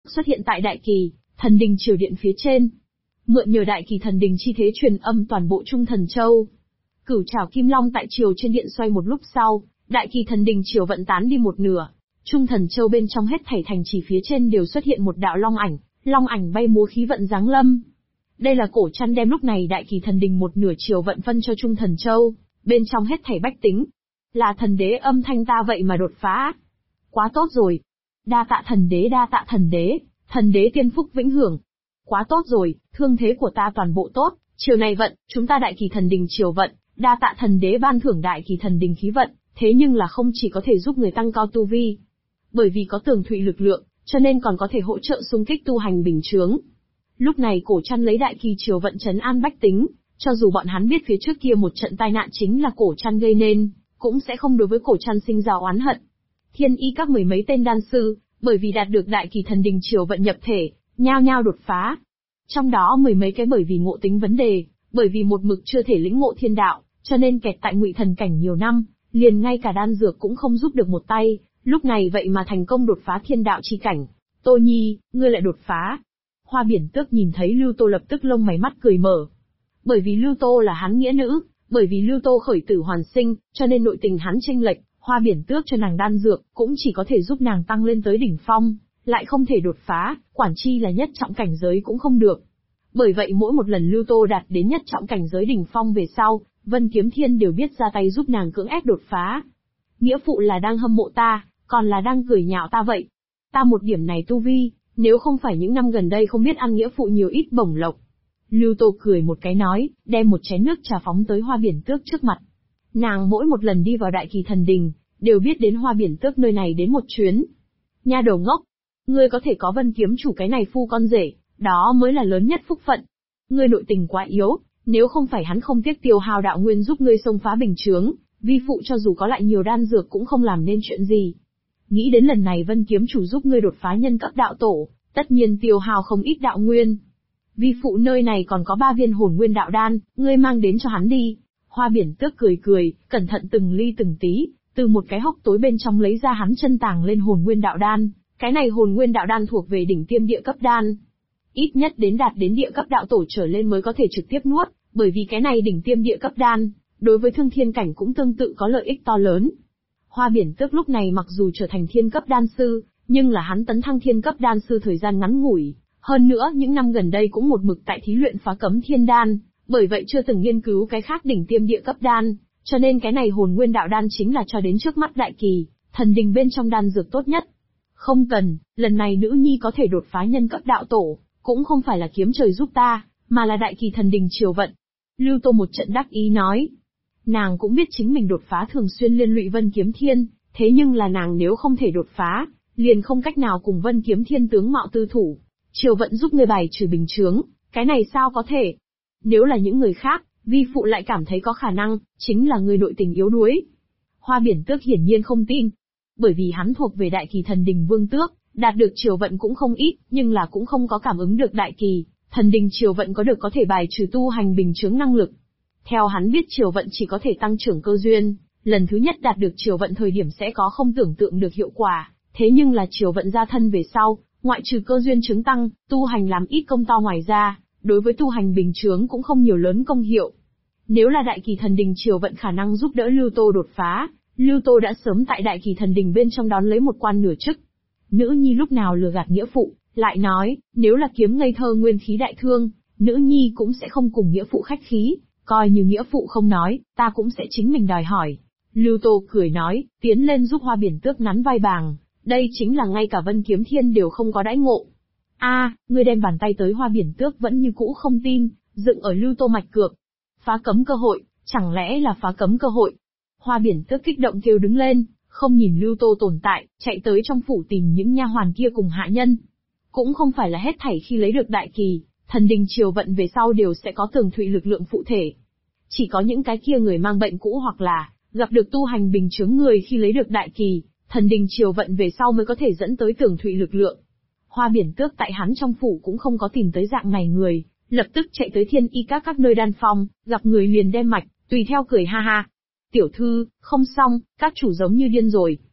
xuất hiện tại Đại Kỳ, Thần Đình Triều Điện phía trên. Mượn nhờ Đại Kỳ Thần Đình chi thế truyền âm toàn bộ Trung Thần Châu. Cửu trảo kim long tại triều trên điện xoay một lúc sau, Đại Kỳ Thần Đình Triều vận tán đi một nửa. Trung Thần Châu bên trong hết thảy thành trì phía trên đều xuất hiện một đạo long ảnh bay múa khí vận giáng lâm. Đây là Cổ Trăn đem lúc này Đại Kỳ Thần Đình một nửa triều vận phân cho Trung Thần Châu, bên trong hết thảy bách tính. Là thần đế âm thanh ta vậy mà đột phá. Quá tốt rồi. Đa tạ thần đế, thần đế tiên phúc vĩnh hưởng. Quá tốt rồi, thương thế của ta toàn bộ tốt, chiều này vận, chúng ta Đại Kỳ Thần Đình triều vận, đa tạ thần đế ban thưởng Đại Kỳ Thần Đình khí vận, thế nhưng là không chỉ có thể giúp người tăng cao tu vi. Bởi vì có tường thụy lực lượng, cho nên còn có thể hỗ trợ xung kích tu hành bình chướng. Lúc này Cổ Trăn lấy Đại Kỳ triều vận trấn an bách tính, cho dù bọn hắn biết phía trước kia một trận tai nạn chính là Cổ Trăn gây nên, cũng sẽ không đối với Cổ Trăn sinh ra oán hận. Thiên y các mười mấy tên đan sư, bởi vì đạt được Đại Kỳ Thần Đình triều vận nhập thể, nhao nhao đột phá. Trong đó mười mấy cái bởi vì ngộ tính vấn đề, bởi vì một mực chưa thể lĩnh ngộ thiên đạo, cho nên kẹt tại ngụy thần cảnh nhiều năm, liền ngay cả đan dược cũng không giúp được một tay, lúc này vậy mà thành công đột phá thiên đạo chi cảnh. Tô Nhi, ngươi lại đột phá. Hoa Biển Tước nhìn thấy Lưu Tô lập tức lông mày mắt cười mở. Bởi vì Lưu Tô là hắn nghĩa nữ, bởi vì Lưu Tô khởi tử hoàn sinh, cho nên nội tình hắn chênh lệch, Hoa Biển Tước cho nàng đan dược, cũng chỉ có thể giúp nàng tăng lên tới đỉnh phong, lại không thể đột phá, quản chi là nhất trọng cảnh giới cũng không được. Bởi vậy mỗi một lần Lưu Tô đạt đến nhất trọng cảnh giới đỉnh phong về sau, Vân Kiếm Thiên đều biết ra tay giúp nàng cưỡng ép đột phá. Nghĩa phụ là đang hâm mộ ta, còn là đang cười nhạo ta vậy. Ta một điểm này tu vi, nếu không phải những năm gần đây không biết ăn nghĩa phụ nhiều ít bổng lộc. Lưu Tô cười một cái nói, đem một chén nước trà phóng tới Hoa Biển Tước trước mặt. Nàng mỗi một lần đi vào Đại Kỳ Thần Đình, đều biết đến Hoa Biển Tước nơi này đến một chuyến. Nha đầu ngốc, ngươi có thể có Vân Kiếm chủ cái này phu con rể, đó mới là lớn nhất phúc phận. Ngươi nội tình quá yếu, nếu không phải hắn không tiếc tiêu hao đạo nguyên giúp ngươi xông phá bình chướng, vi phụ cho dù có lại nhiều đan dược cũng không làm nên chuyện gì. Nghĩ đến lần này Vân Kiếm chủ giúp ngươi đột phá nhân cấp đạo tổ, tất nhiên tiêu hao không ít đạo nguyên. Vi phụ nơi này còn có 3 viên hồn nguyên đạo đan, ngươi mang đến cho hắn đi. Hoa Biển Tước cười cười, cẩn thận từng ly từng tí, từ một cái hốc tối bên trong lấy ra hắn chân tàng lên hồn nguyên đạo đan. Cái này hồn nguyên đạo đan thuộc về đỉnh tiêm địa cấp đan. Ít nhất đến đạt đến địa cấp đạo tổ trở lên mới có thể trực tiếp nuốt, bởi vì cái này đỉnh tiêm địa cấp đan, đối với thương thiên cảnh cũng tương tự có lợi ích to lớn. Hoa Biển Tước lúc này mặc dù trở thành thiên cấp đan sư, nhưng là hắn tấn thăng thiên cấp đan sư thời gian ngắn ngủi, hơn nữa những năm gần đây cũng một mực tại thí luyện phá cấm thiên đan, bởi vậy chưa từng nghiên cứu cái khác đỉnh tiêm địa cấp đan, cho nên cái này hồn nguyên đạo đan chính là cho đến trước mắt Đại Kỳ Thần Đình bên trong đan dược tốt nhất. Không cần, lần này nữ nhi có thể đột phá nhân cấp đạo tổ, cũng không phải là kiếm trời giúp ta, mà là Đại Kỳ Thần Đình triều vận. Lưu Tô một trận đắc ý nói. Nàng cũng biết chính mình đột phá thường xuyên liên lụy Vân Kiếm Thiên, thế nhưng là nàng nếu không thể đột phá, liền không cách nào cùng Vân Kiếm Thiên tướng mạo tư thủ. Triều vận giúp người bài trừ bình chướng, cái này sao có thể? Nếu là những người khác, vi phụ lại cảm thấy có khả năng, chính là người nội tình yếu đuối. Hoa Biển Tước hiển nhiên không tin. Bởi vì hắn thuộc về Đại Kỳ Thần Đình Vương Tước, đạt được triều vận cũng không ít, nhưng là cũng không có cảm ứng được Đại Kỳ Thần Đình triều vận có được có thể bài trừ tu hành bình chướng năng lực. Theo hắn biết triều vận chỉ có thể tăng trưởng cơ duyên, lần thứ nhất đạt được triều vận thời điểm sẽ có không tưởng tượng được hiệu quả, thế nhưng là triều vận ra thân về sau, ngoại trừ cơ duyên chứng tăng, tu hành làm ít công to ngoài ra, đối với tu hành bình chướng cũng không nhiều lớn công hiệu. Nếu là Đại Kỳ Thần Đình triều vận khả năng giúp đỡ Lưu Tô đột phá, Lưu Tô đã sớm tại Đại Kỳ Thần Đình bên trong đón lấy một quan nửa chức. Nữ nhi lúc nào lừa gạt nghĩa phụ, lại nói, nếu là kiếm ngây thơ nguyên khí đại thương, nữ nhi cũng sẽ không cùng nghĩa phụ khách khí, coi như nghĩa phụ không nói, ta cũng sẽ chính mình đòi hỏi. Lưu Tô cười nói, tiến lên giúp Hoa Biển Tước nắn vai bàng, đây chính là ngay cả Vân Kiếm Thiên đều không có đãi ngộ. Ngươi đem bàn tay tới Hoa Biển Tước vẫn như cũ không tin, dựng ở Lưu Tô mạch cược. Phá cấm cơ hội, chẳng lẽ là phá cấm cơ hội? Hoa Biển Tước kích động kêu đứng lên, không nhìn Lưu Tô tồn tại, chạy tới trong phủ tìm những nha hoàn kia cùng hạ nhân. Cũng không phải là hết thảy khi lấy được Đại Kỳ Thần Đình triều vận về sau đều sẽ có tường thụy lực lượng phụ thể. Chỉ có những cái kia người mang bệnh cũ hoặc là gặp được tu hành bình chướng người khi lấy được Đại Kỳ Thần Đình triều vận về sau mới có thể dẫn tới tường thụy lực lượng. Hoa Biển Tước tại hắn trong phủ cũng không có tìm tới dạng này người, lập tức chạy tới Thiên Y các nơi đan phong, gặp người liền đem mạch, tùy theo cười ha ha. Tiểu thư, không xong, các chủ giống như điên rồi.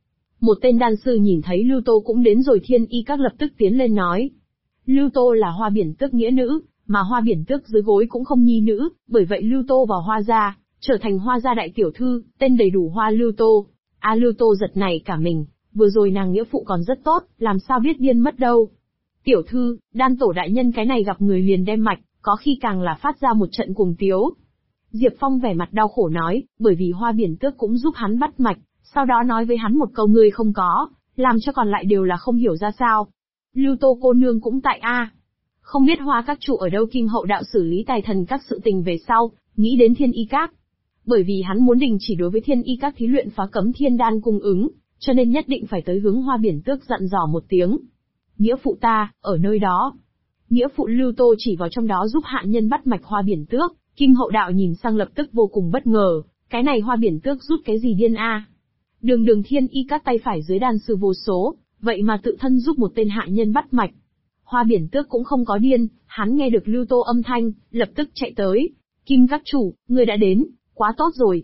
Một tên đan sư nhìn thấy Lưu Tô cũng đến rồi Thiên Y Các lập tức tiến lên nói. Lưu Tô là Hoa Biển Tước nghĩa nữ, mà Hoa Biển Tước dưới gối cũng không nhi nữ, bởi vậy Lưu Tô vào Hoa gia, trở thành Hoa gia đại tiểu thư, tên đầy đủ Hoa Lưu Tô. Lưu Tô giật nảy cả mình, vừa rồi nàng nghĩa phụ còn rất tốt, làm sao biết điên mất đâu. Tiểu thư, đan tổ đại nhân cái này gặp người liền đem mạch, có khi càng là phát ra một trận cuồng tiếu. Diệp Phong vẻ mặt đau khổ nói, bởi vì Hoa Biển Tước cũng giúp hắn bắt mạch, sau đó nói với hắn một câu ngươi không có, làm cho còn lại đều là không hiểu ra sao. Lưu Tô cô nương cũng tại không biết Hoa các chủ ở đâu. Kim Hậu đạo xử lý tài thần các sự tình về sau, nghĩ đến Thiên Y Các. Bởi vì hắn muốn đình chỉ đối với Thiên Y Các thí luyện phá cấm thiên đan cung ứng, cho nên nhất định phải tới hướng Hoa Biển Tước dặn dò một tiếng. Nghĩa phụ ta, ở nơi đó. Nghĩa phụ Lưu Tô chỉ vào trong đó giúp hạ nhân bắt mạch Hoa Biển Tước. Kim Hậu đạo nhìn sang lập tức vô cùng bất ngờ, cái này Hoa Biển Tước rút cái gì điên Đường Thiên Y Các tay phải dưới đan sư vô số, vậy mà tự thân giúp một tên hạ nhân bắt mạch. Hoa Biển Tước cũng không có điên, hắn nghe được Lưu Tô âm thanh, lập tức chạy tới. Kim các chủ, người đã đến, quá tốt rồi.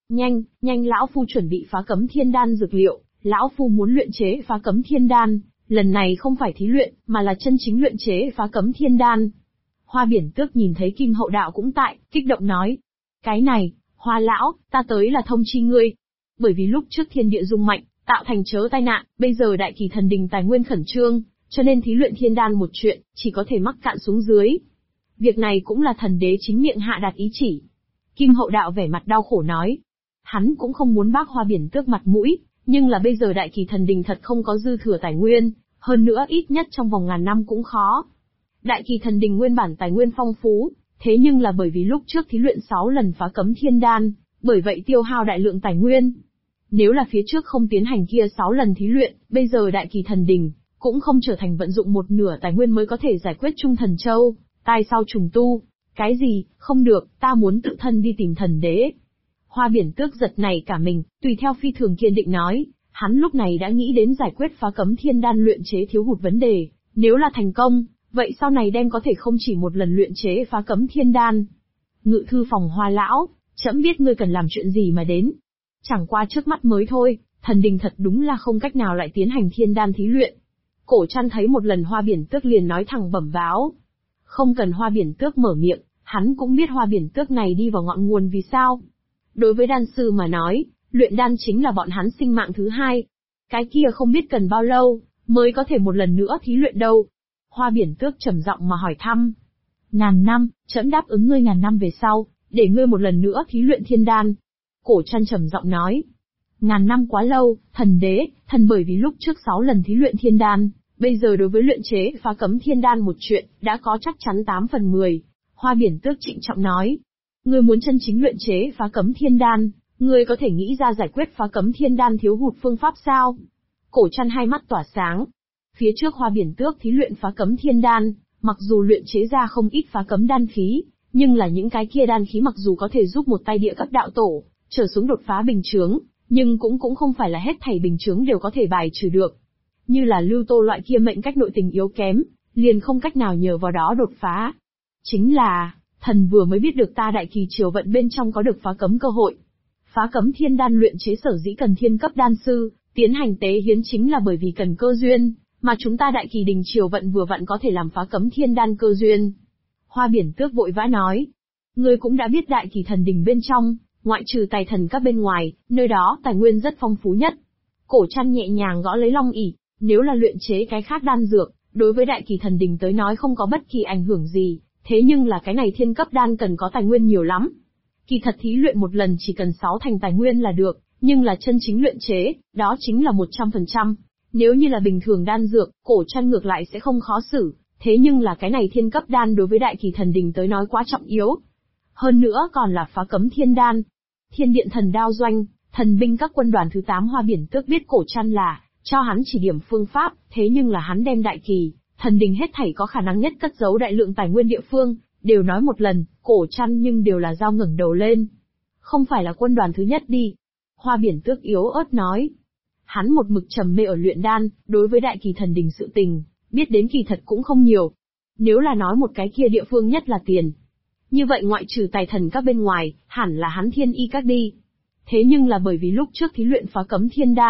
Nhanh lão phu chuẩn bị phá cấm thiên đan dược liệu, lão phu muốn luyện chế phá cấm thiên đan, lần này không phải thí luyện, mà là chân chính luyện chế phá cấm thiên đan. Hoa Biển Tước nhìn thấy Kim Hậu đạo cũng tại, kích động nói. Cái này, Hoa lão, ta tới là thông chi ngươi. Bởi vì lúc trước thiên địa rung mạnh, tạo thành chớ tai nạn, bây giờ đại kỳ thần đình tài nguyên khẩn trương, cho nên thí luyện thiên đan một chuyện, chỉ có thể mắc cạn xuống dưới. Việc này cũng là thần đế chính miệng hạ đạt ý chỉ. Kim Hậu đạo vẻ mặt đau khổ nói. Hắn cũng không muốn bác Hoa Biển Tước mặt mũi, nhưng là bây giờ đại kỳ thần đình thật không có dư thừa tài nguyên, hơn nữa ít nhất trong vòng ngàn năm cũng khó. Đại kỳ thần đình nguyên bản tài nguyên phong phú, thế nhưng là bởi vì lúc trước thí luyện 6 lần phá cấm thiên đan, bởi vậy tiêu hao đại lượng tài nguyên. Nếu là phía trước không tiến hành kia 6 lần thí luyện, bây giờ đại kỳ thần đình cũng không trở thành vận dụng một nửa tài nguyên mới có thể giải quyết Trung Thần Châu, tai sau trùng tu. Cái gì, không được, ta muốn tự thân đi tìm thần đế. Hoa Biển Tước giật này cả mình, tùy theo phi thường kiên định nói, hắn lúc này đã nghĩ đến giải quyết phá cấm thiên đan luyện chế thiếu hụt vấn đề, nếu là thành công, vậy sau này đem có thể không chỉ một lần luyện chế phá cấm thiên đan. Ngự thư phòng Hoa lão, trẫm biết ngươi cần làm chuyện gì mà đến. Chẳng qua trước mắt mới thôi, thần đình thật đúng là không cách nào lại tiến hành thiên đan thí luyện. Cổ Trăn thấy một lần Hoa Biển Tước liền nói thẳng bẩm báo. Không cần Hoa Biển Tước mở miệng, hắn cũng biết Hoa Biển Tước này đi vào ngọn nguồn vì sao. Đối với đan sư mà nói, luyện đan chính là bọn hắn sinh mạng thứ hai. Cái kia không biết cần bao lâu, mới có thể một lần nữa thí luyện đâu. Hoa Biển Tước trầm giọng mà hỏi thăm. 1000 năm, trẫm đáp ứng ngươi 1000 năm về sau, để ngươi một lần nữa thí luyện thiên đan. Cổ Trăn trầm giọng nói. 1000 năm quá lâu, thần đế, thần bởi vì lúc trước 6 lần thí luyện thiên đan, bây giờ đối với luyện chế phá cấm thiên đan một chuyện, đã có chắc chắn 8 phần 10. Hoa Biển Tước trịnh trọng nói. Ngươi muốn chân chính luyện chế phá cấm thiên đan, ngươi có thể nghĩ ra giải quyết phá cấm thiên đan thiếu hụt phương pháp sao? Cổ Trăn hai mắt tỏa sáng. Phía trước Hoa Biển Tước thí luyện phá cấm thiên đan, mặc dù luyện chế ra không ít phá cấm đan khí, nhưng là những cái kia đan khí mặc dù có thể giúp một tay địa cấp đạo tổ trở xuống đột phá bình chướng, nhưng cũng không phải là hết thảy bình chướng đều có thể bài trừ được. Như là Lưu Tô loại kia mệnh cách nội tình yếu kém, liền không cách nào nhờ vào đó đột phá. Chính là, thần vừa mới biết được ta đại kỳ triều vận bên trong có được phá cấm cơ hội. Phá cấm thiên đan luyện chế sở dĩ cần thiên cấp đan sư, tiến hành tế hiến chính là bởi vì cần cơ duyên, mà chúng ta đại kỳ đình triều vận vừa vặn có thể làm phá cấm thiên đan cơ duyên. Hoa Biển Tước vội vã nói. Ngươi cũng đã biết đại kỳ thần đình bên trong, ngoại trừ tài thần các bên ngoài, nơi đó tài nguyên rất phong phú nhất. Cổ Trăn nhẹ nhàng gõ lấy long ỷ, nếu là luyện chế cái khác đan dược, đối với đại kỳ thần đình tới nói không có bất kỳ ảnh hưởng gì, thế nhưng là cái này thiên cấp đan cần có tài nguyên nhiều lắm. Kỳ thật thí luyện một lần chỉ cần 6 thành tài nguyên là được, nhưng là chân chính luyện chế, đó chính là 100%. Nếu như là bình thường đan dược, Cổ Trăn ngược lại sẽ không khó xử, thế nhưng là cái này thiên cấp đan đối với đại kỳ thần đình tới nói quá trọng yếu. Hơn nữa còn là phá cấm thiên đan. Thiên điện thần đao doanh, thần binh các quân đoàn thứ 8 Hoa Biển Tước biết Cổ Trăn là cho hắn chỉ điểm phương pháp, thế nhưng là hắn đem đại kỳ thần đình hết thảy có khả năng nhất cất giấu đại lượng tài nguyên địa phương, đều nói một lần, Cổ Trăn nhưng đều là dao ngẩng đầu lên. Không phải là quân đoàn thứ nhất đi. Hoa Biển Tước yếu ớt nói. Hắn một mực trầm mê ở luyện đan, đối với đại kỳ thần đình sự tình, biết đến kỳ thật cũng không nhiều. Nếu là nói một cái kia địa phương nhất là tiền. Như vậy ngoại trừ tài thần các bên ngoài, hẳn là hắn Thiên Y Các đi. Thế nhưng là bởi vì lúc trước thí luyện phá cấm thiên đan,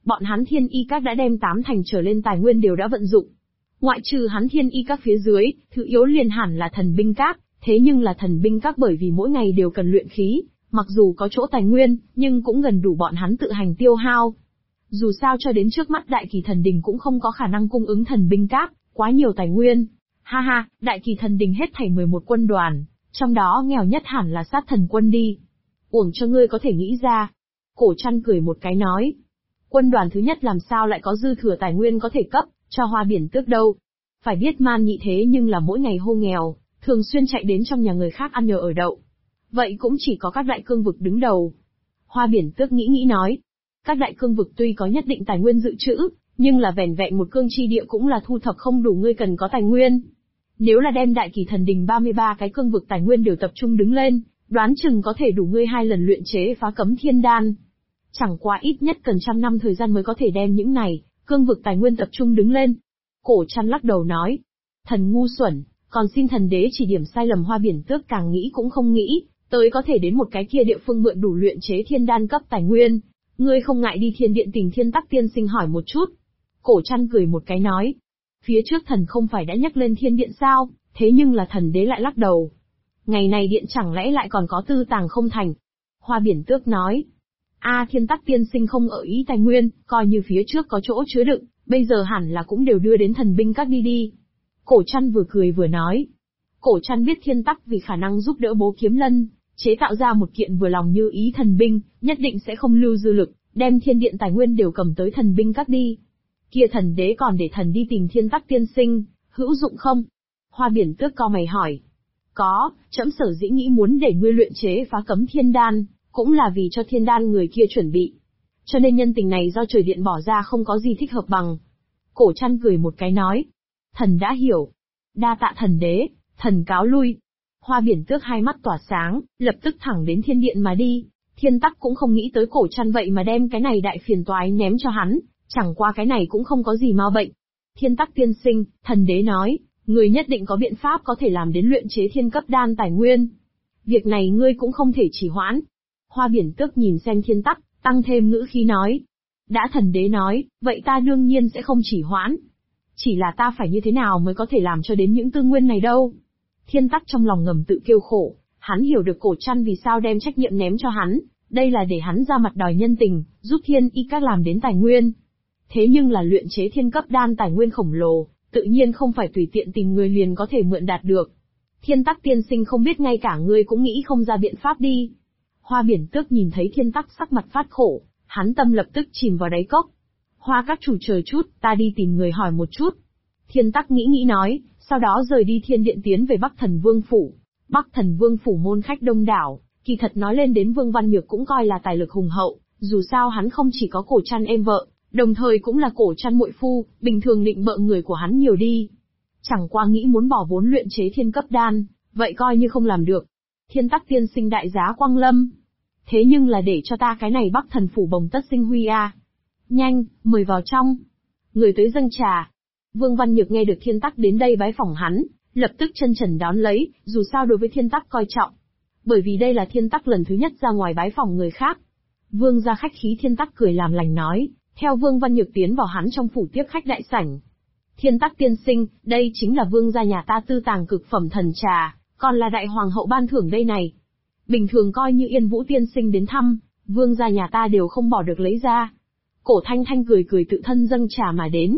Bọn hắn Thiên Y Các đã đem 8 thành trở lên tài nguyên đều đã vận dụng. Ngoại trừ hắn Thiên Y Các phía dưới, thứ yếu liền hẳn là Thần Binh Các, thế nhưng là Thần Binh Các bởi vì mỗi ngày đều cần luyện khí, mặc dù có chỗ tài nguyên, nhưng cũng gần đủ bọn hắn tự hành tiêu hao. Dù sao cho đến trước mắt Đại Kỳ Thần Đình cũng không có khả năng cung ứng Thần Binh Các quá nhiều tài nguyên. Ha ha, Đại Kỳ Thần Đình hết thảy 11 quân đoàn, trong đó nghèo nhất hẳn là Sát Thần quân đi. Uổng cho ngươi có thể nghĩ ra. Cổ Trăn cười một cái nói. Quân đoàn thứ nhất làm sao lại có dư thừa tài nguyên có thể cấp cho Hoa Biển Tước đâu. Phải biết Man Nhị thế nhưng là mỗi ngày hô nghèo, thường xuyên chạy đến trong nhà người khác ăn nhờ ở đậu. Vậy cũng chỉ có các đại cương vực đứng đầu. Hoa Biển Tước nghĩ nói. Các đại cương vực tuy có nhất định tài nguyên dự trữ, nhưng là vẻn vẹn một cương chi địa cũng là thu thập không đủ, ngươi cần có tài nguyên. Nếu là đem Đại Kỳ Thần Đình 33 cái cương vực tài nguyên đều tập trung đứng lên, đoán chừng có thể đủ ngươi 2 lần luyện chế phá cấm thiên đan. Chẳng qua ít nhất cần 100 năm thời gian mới có thể đem những này cương vực tài nguyên tập trung đứng lên. Cổ Trăn lắc đầu nói. Thần ngu xuẩn, còn xin thần đế chỉ điểm sai lầm. Hoa Biển Tước càng nghĩ cũng không nghĩ tới có thể đến một cái kia địa phương mượn đủ luyện chế thiên đan cấp tài nguyên. Ngươi không ngại đi Thiên Điện tìm Thiên Tắc tiên sinh hỏi một chút. Cổ Trăn cười một cái nói. Phía trước thần không phải đã nhắc lên Thiên Điện sao, thế nhưng là thần đế lại lắc đầu. Ngày này điện chẳng lẽ lại còn có tư tàng không thành? Hoa Biển Tước nói. Thiên Tắc tiên sinh không ở ý tài nguyên, coi như phía trước có chỗ chứa đựng, bây giờ hẳn là cũng đều đưa đến Thần Binh Các đi. Cổ Trăn vừa cười vừa nói. Cổ Trăn biết Thiên Tắc vì khả năng giúp đỡ Bố Kiếm Lân, chế tạo ra một kiện vừa lòng như ý thần binh, nhất định sẽ không lưu dư lực, đem Thiên Điện tài nguyên đều cầm tới Thần Binh Các đi. Kia thần đế còn để thần đi tìm Thiên Tắc tiên sinh, hữu dụng không? Hoa Biển Tước cau mày hỏi. Có, trẫm sở dĩ nghĩ muốn để ngươi luyện chế phá cấm thiên đan, cũng là vì cho thiên đan người kia chuẩn bị. Cho nên nhân tình này do trời điện bỏ ra không có gì thích hợp bằng. Cổ Trăn cười một cái nói. Thần đã hiểu. Đa tạ thần đế, thần cáo lui. Hoa Biển Tước hai mắt tỏa sáng, lập tức thẳng đến Thiên Điện mà đi. Thiên Tắc cũng không nghĩ tới Cổ Trăn vậy mà đem cái này đại phiền toái ném cho hắn, chẳng qua cái này cũng không có gì ma bệnh. Thiên Tắc tiên sinh, thần đế nói, người nhất định có biện pháp có thể làm đến luyện chế thiên cấp đan tài nguyên. Việc này ngươi cũng không thể trì hoãn. Hoa Biển Tước nhìn xem Thiên Tắc, tăng thêm ngữ khí nói. Đã thần đế nói, vậy ta đương nhiên sẽ không trì hoãn. Chỉ là ta phải như thế nào mới có thể làm cho đến những tư nguyên này đâu. Thiên Tắc trong lòng ngầm tự kêu khổ, hắn hiểu được Cổ Trăn vì sao đem trách nhiệm ném cho hắn, đây là để hắn ra mặt đòi nhân tình, giúp Thiên Y Các làm đến tài nguyên. Thế nhưng là luyện chế thiên cấp đan tài nguyên khổng lồ, tự nhiên không phải tùy tiện tìm người liền có thể mượn đạt được. Thiên Tắc tiên sinh không biết ngay cả ngươi cũng nghĩ không ra biện pháp đi. Hoa Biển Tước nhìn thấy Thiên Tắc sắc mặt phát khổ, hắn tâm lập tức chìm vào đáy cốc. Hoa các chủ chờ chút, ta đi tìm người hỏi một chút. Thiên Tắc nghĩ nói, sau đó rời đi Thiên Điện tiến về Bắc Thần Vương Phủ. Bắc Thần Vương Phủ môn khách đông đảo, kỳ thật nói lên đến Vương Văn Nhược cũng coi là tài lực hùng hậu, dù sao hắn không chỉ có Cổ Trăn em vợ, đồng thời cũng là Cổ Trăn muội phu, bình thường định bợ người của hắn nhiều đi. Chẳng qua nghĩ muốn bỏ vốn luyện chế thiên cấp đan, vậy coi như không làm được. Thiên Tắc tiên sinh đại giá quang lâm. Thế nhưng là để cho ta cái này Bắc Thần Phủ bồng tất sinh huy a. Nhanh, mời vào trong. Người tới dâng trà. Vương Văn Nhược nghe được Thiên Tắc đến đây bái phỏng hắn, lập tức chân trần đón lấy, dù sao đối với Thiên Tắc coi trọng. Bởi vì đây là Thiên Tắc lần thứ nhất ra ngoài bái phỏng người khác. Vương gia khách khí. Thiên Tắc cười làm lành nói, theo Vương Văn Nhược tiến vào hắn trong phủ tiếp khách đại sảnh. Thiên Tắc tiên sinh, đây chính là vương gia nhà ta tư tàng cực phẩm thần trà, còn là đại hoàng hậu ban thưởng đây này. Bình thường coi như Yên Vũ tiên sinh đến thăm, vương gia nhà ta đều không bỏ được lấy ra. Cổ Thanh Thanh cười cười tự thân dâng trà mà đến.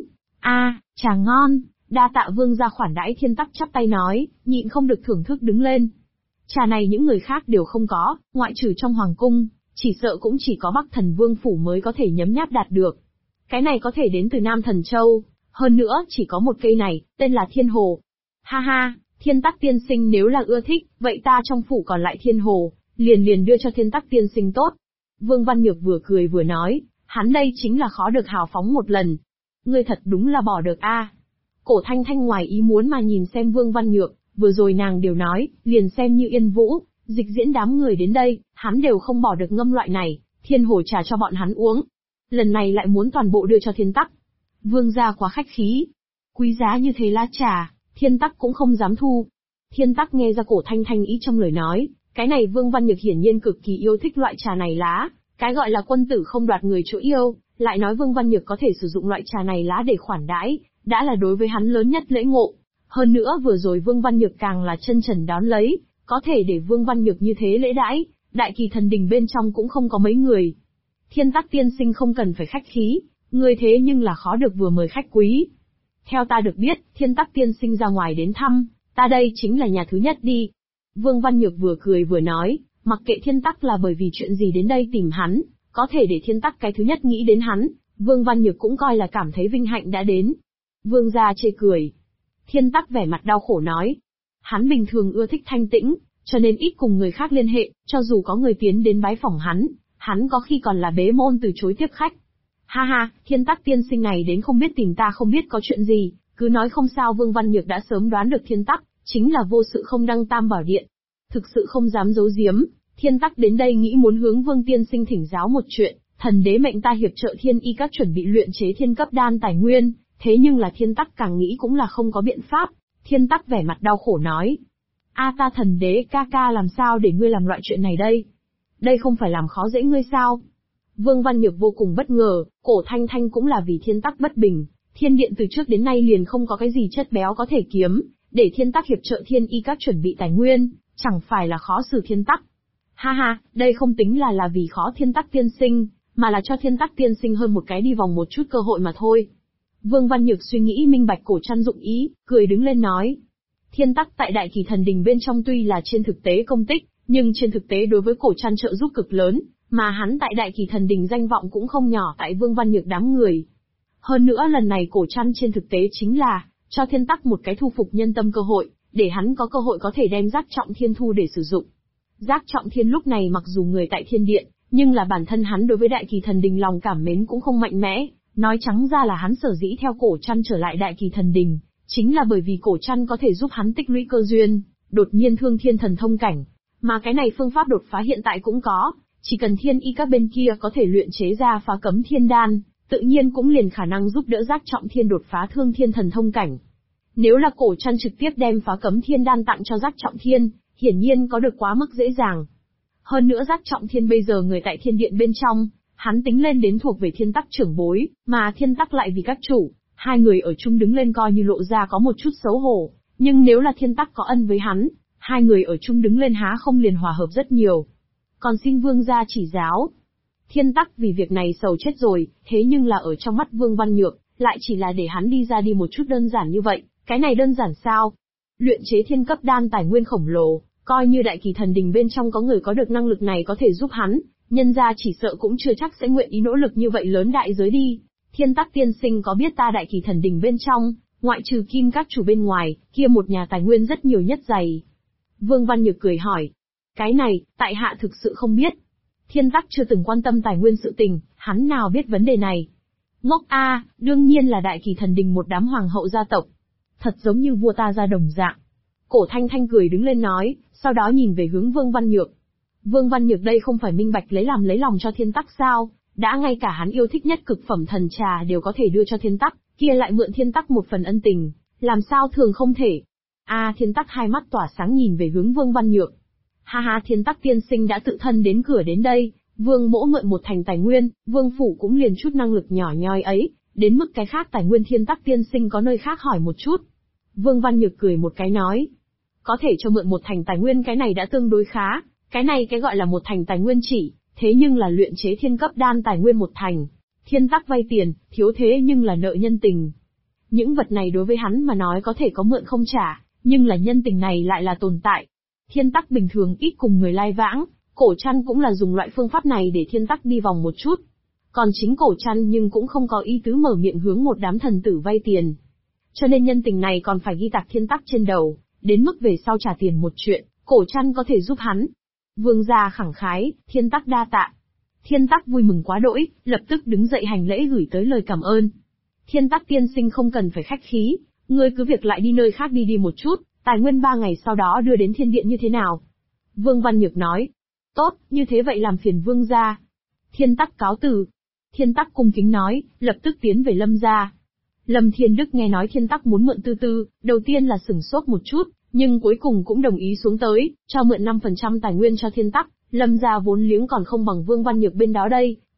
Trà ngon, đa tạ vương gia khoản đãi. Thiên Tắc chắp tay nói, nhịn không được thưởng thức đứng lên. Trà này những người khác đều không có, ngoại trừ trong hoàng cung, chỉ sợ cũng chỉ có Bắc Thần Vương Phủ mới có thể nhấm nháp đạt được. Cái này có thể đến từ Nam Thần Châu, hơn nữa chỉ có một cây này, tên là Thiên Hồ. Ha ha, Thiên Tắc tiên sinh nếu là ưa thích, vậy ta trong phủ còn lại Thiên Hồ, liền đưa cho Thiên Tắc tiên sinh tốt. Vương Văn Nhược vừa cười vừa nói, hắn đây chính là khó được hào phóng một lần. Ngươi thật đúng là bỏ được a. Cổ Thanh Thanh ngoài ý muốn mà nhìn xem Vương Văn Nhược, vừa rồi nàng đều nói, liền xem như Yên Vũ, Dịch Diễn đám người đến đây, hắn đều không bỏ được ngâm loại này, Thiên Hồ trà cho bọn hắn uống. Lần này lại muốn toàn bộ đưa cho Thiên Tắc. Vương gia quá khách khí. Quý giá như thế lá trà, Thiên Tắc cũng không dám thu. Thiên Tắc nghe ra Cổ Thanh Thanh ý trong lời nói, cái này Vương Văn Nhược hiển nhiên cực kỳ yêu thích loại trà này lá, cái gọi là quân tử không đoạt người chỗ yêu, lại nói Vương Văn Nhược có thể sử dụng loại trà này lá để khoản đãi, đã là đối với hắn lớn nhất lễ ngộ. Hơn nữa vừa rồi Vương Văn Nhược càng là chân trần đón lấy, có thể để Vương Văn Nhược như thế lễ đãi, Đại Kỳ Thần Đình bên trong cũng không có mấy người. Thiên Tắc tiên sinh không cần phải khách khí, người thế nhưng là khó được vừa mời khách quý. Theo ta được biết, Thiên Tắc tiên sinh ra ngoài đến thăm, ta đây chính là nhà thứ nhất đi. Vương Văn Nhược vừa cười vừa nói, mặc kệ Thiên Tắc là bởi vì chuyện gì đến đây tìm hắn, có thể để Thiên Tắc cái thứ nhất nghĩ đến hắn, Vương Văn Nhược cũng coi là cảm thấy vinh hạnh đã đến. Vương gia chê cười. Thiên Tắc vẻ mặt đau khổ nói. Hắn bình thường ưa thích thanh tĩnh, cho nên ít cùng người khác liên hệ, cho dù có người tiến đến bái phỏng hắn có khi còn là bế môn từ chối tiếp khách. Ha ha, Thiên Tắc tiên sinh này đến không biết tìm ta không biết có chuyện gì, cứ nói không sao. Vương Văn Nhược đã sớm đoán được Thiên Tắc chính là vô sự không đăng tam bảo điện. Thực sự không dám giấu giếm, Thiên Tắc đến đây nghĩ muốn hướng Vương tiên sinh thỉnh giáo một chuyện, thần đế mệnh ta hiệp trợ Thiên Y các chuẩn bị luyện chế thiên cấp đan tài nguyên, thế nhưng là Thiên Tắc càng nghĩ cũng là không có biện pháp. Thiên Tắc vẻ mặt đau khổ nói. Ta thần đế ca ca làm sao để ngươi làm loại chuyện này đây? Đây không phải làm khó dễ ngươi sao? Vương Văn Nhược vô cùng bất ngờ, Cổ Thanh Thanh cũng là vì Thiên Tắc bất bình, Thiên Điện từ trước đến nay liền không có cái gì chất béo có thể kiếm, để Thiên Tắc hiệp trợ Thiên Y các chuẩn bị tài nguyên, chẳng phải là khó xử Thiên Tắc. Ha ha, đây không tính là vì khó Thiên Tắc tiên sinh, mà là cho Thiên Tắc tiên sinh hơn một cái đi vòng một chút cơ hội mà thôi. Vương Văn Nhược suy nghĩ minh bạch Cổ Trăn dụng ý, cười đứng lên nói. Thiên Tắc tại Đại Kỳ Thần Đình bên trong tuy là trên thực tế công tích, nhưng trên thực tế đối với Cổ Trăn trợ giúp cực lớn, mà hắn tại Đại Kỳ Thần Đình danh vọng cũng không nhỏ tại Vương Văn Nhược đám người. Hơn nữa lần này Cổ Trăn trên thực tế chính là cho Thiên Tắc một cái thu phục nhân tâm cơ hội, để hắn có cơ hội có thể đem Giác Trọng Thiên thu để sử dụng. Giác Trọng Thiên lúc này mặc dù người tại Thiên Điện, nhưng là bản thân hắn đối với Đại Kỳ Thần Đình lòng cảm mến cũng không mạnh mẽ, nói trắng ra là hắn sở dĩ theo Cổ Trăn trở lại Đại Kỳ Thần Đình, chính là bởi vì Cổ Trăn có thể giúp hắn tích lũy cơ duyên, đột nhiên thương thiên thần thông cảnh, mà cái này phương pháp đột phá hiện tại cũng có, chỉ cần Thiên Y các bên kia có thể luyện chế ra phá cấm thiên đan, tự nhiên cũng liền khả năng giúp đỡ Giác Trọng Thiên đột phá thương thiên thần thông cảnh. Nếu là Cổ Trăn trực tiếp đem phá cấm thiên đan tặng cho Giác Trọng Thiên, hiển nhiên có được quá mức dễ dàng. Hơn nữa Giác Trọng Thiên bây giờ người tại Thiên Điện bên trong, hắn tính lên đến thuộc về Thiên Tắc trưởng bối, mà Thiên Tắc lại vì các chủ, hai người ở chung đứng lên coi như lộ ra có một chút xấu hổ, nhưng nếu là Thiên Tắc có ân với hắn, hai người ở chung đứng lên há không liền hòa hợp rất nhiều. Còn xin Vương gia chỉ giáo. Thiên Tắc vì việc này sầu chết rồi, thế nhưng là ở trong mắt Vương Văn Nhược, lại chỉ là để hắn đi ra đi một chút đơn giản như vậy, cái này đơn giản sao? Luyện chế thiên cấp đan tài nguyên khổng lồ, coi như Đại Kỳ Thần Đình bên trong có người có được năng lực này có thể giúp hắn, nhân gia chỉ sợ cũng chưa chắc sẽ nguyện ý nỗ lực như vậy lớn đại giới đi. Thiên Tắc tiên sinh có biết ta Đại Kỳ Thần Đình bên trong, ngoại trừ Kim các chủ bên ngoài, kia một nhà tài nguyên rất nhiều nhất dày. Vương Văn Nhược cười hỏi. Cái này, tại hạ thực sự không biết. Thiên Tắc chưa từng quan tâm tài nguyên sự tình, hắn nào biết vấn đề này. Ngốc đương nhiên là Đại Kỳ Thần Đình một đám hoàng hậu gia tộc. Thật giống như vua ta ra đồng dạng. Cổ Thanh Thanh cười đứng lên nói, sau đó nhìn về hướng Vương Văn Nhược. Vương Văn Nhược đây không phải minh bạch lấy lòng cho Thiên Tắc sao, đã ngay cả hắn yêu thích nhất cực phẩm thần trà đều có thể đưa cho Thiên Tắc, kia lại mượn Thiên Tắc một phần ân tình, làm sao thường không thể. Thiên Tắc hai mắt tỏa sáng nhìn về hướng Vương Văn Nhược. Ha ha, Thiên Tắc tiên sinh đã tự thân đến cửa đến đây, Vương mỗ mượn một thành tài nguyên, Vương phủ cũng liền chút năng lực nhỏ nhoi ấy, đến mức cái khác tài nguyên Thiên Tắc tiên sinh có nơi khác hỏi một chút. Vương Văn Nhược cười một cái nói, có thể cho mượn một thành tài nguyên cái này đã tương đối khá, cái này cái gọi là một thành tài nguyên chỉ, thế nhưng là luyện chế thiên cấp đan tài nguyên một thành. Thiên Tắc vay tiền, thiếu thế nhưng là nợ nhân tình. Những vật này đối với hắn mà nói có thể có mượn không trả, nhưng là nhân tình này lại là tồn tại. Thiên Tắc bình thường ít cùng người lai vãng, Cổ Trăn cũng là dùng loại phương pháp này để Thiên Tắc đi vòng một chút. Còn chính Cổ Trăn nhưng cũng không có ý tứ mở miệng hướng một đám thần tử vay tiền. Cho nên nhân tình này còn phải ghi tạc Thiên Tắc trên đầu, đến mức về sau trả tiền một chuyện, Cổ Trăn có thể giúp hắn. Vương gia khẳng khái, Thiên Tắc đa tạ. Thiên Tắc vui mừng quá đỗi, lập tức đứng dậy hành lễ gửi tới lời cảm ơn. Thiên Tắc tiên sinh không cần phải khách khí, ngươi cứ việc lại đi nơi khác đi một chút, tài nguyên 3 ngày sau đó đưa đến Thiên Điện như thế nào? Vương Văn Nhược nói. Tốt, như thế vậy làm phiền Vương gia. Thiên Tắc cáo từ. Thiên Tắc cung kính nói, lập tức tiến về Lâm gia. Lâm Thiên Đức nghe nói Thiên Tắc muốn mượn tư, đầu tiên là sửng sốt một chút, nhưng cuối cùng cũng đồng ý xuống tới, cho mượn 5% tài nguyên cho Thiên Tắc. Lâm gia vốn liếng còn không bằng Vương Văn Nhược bên đó đây,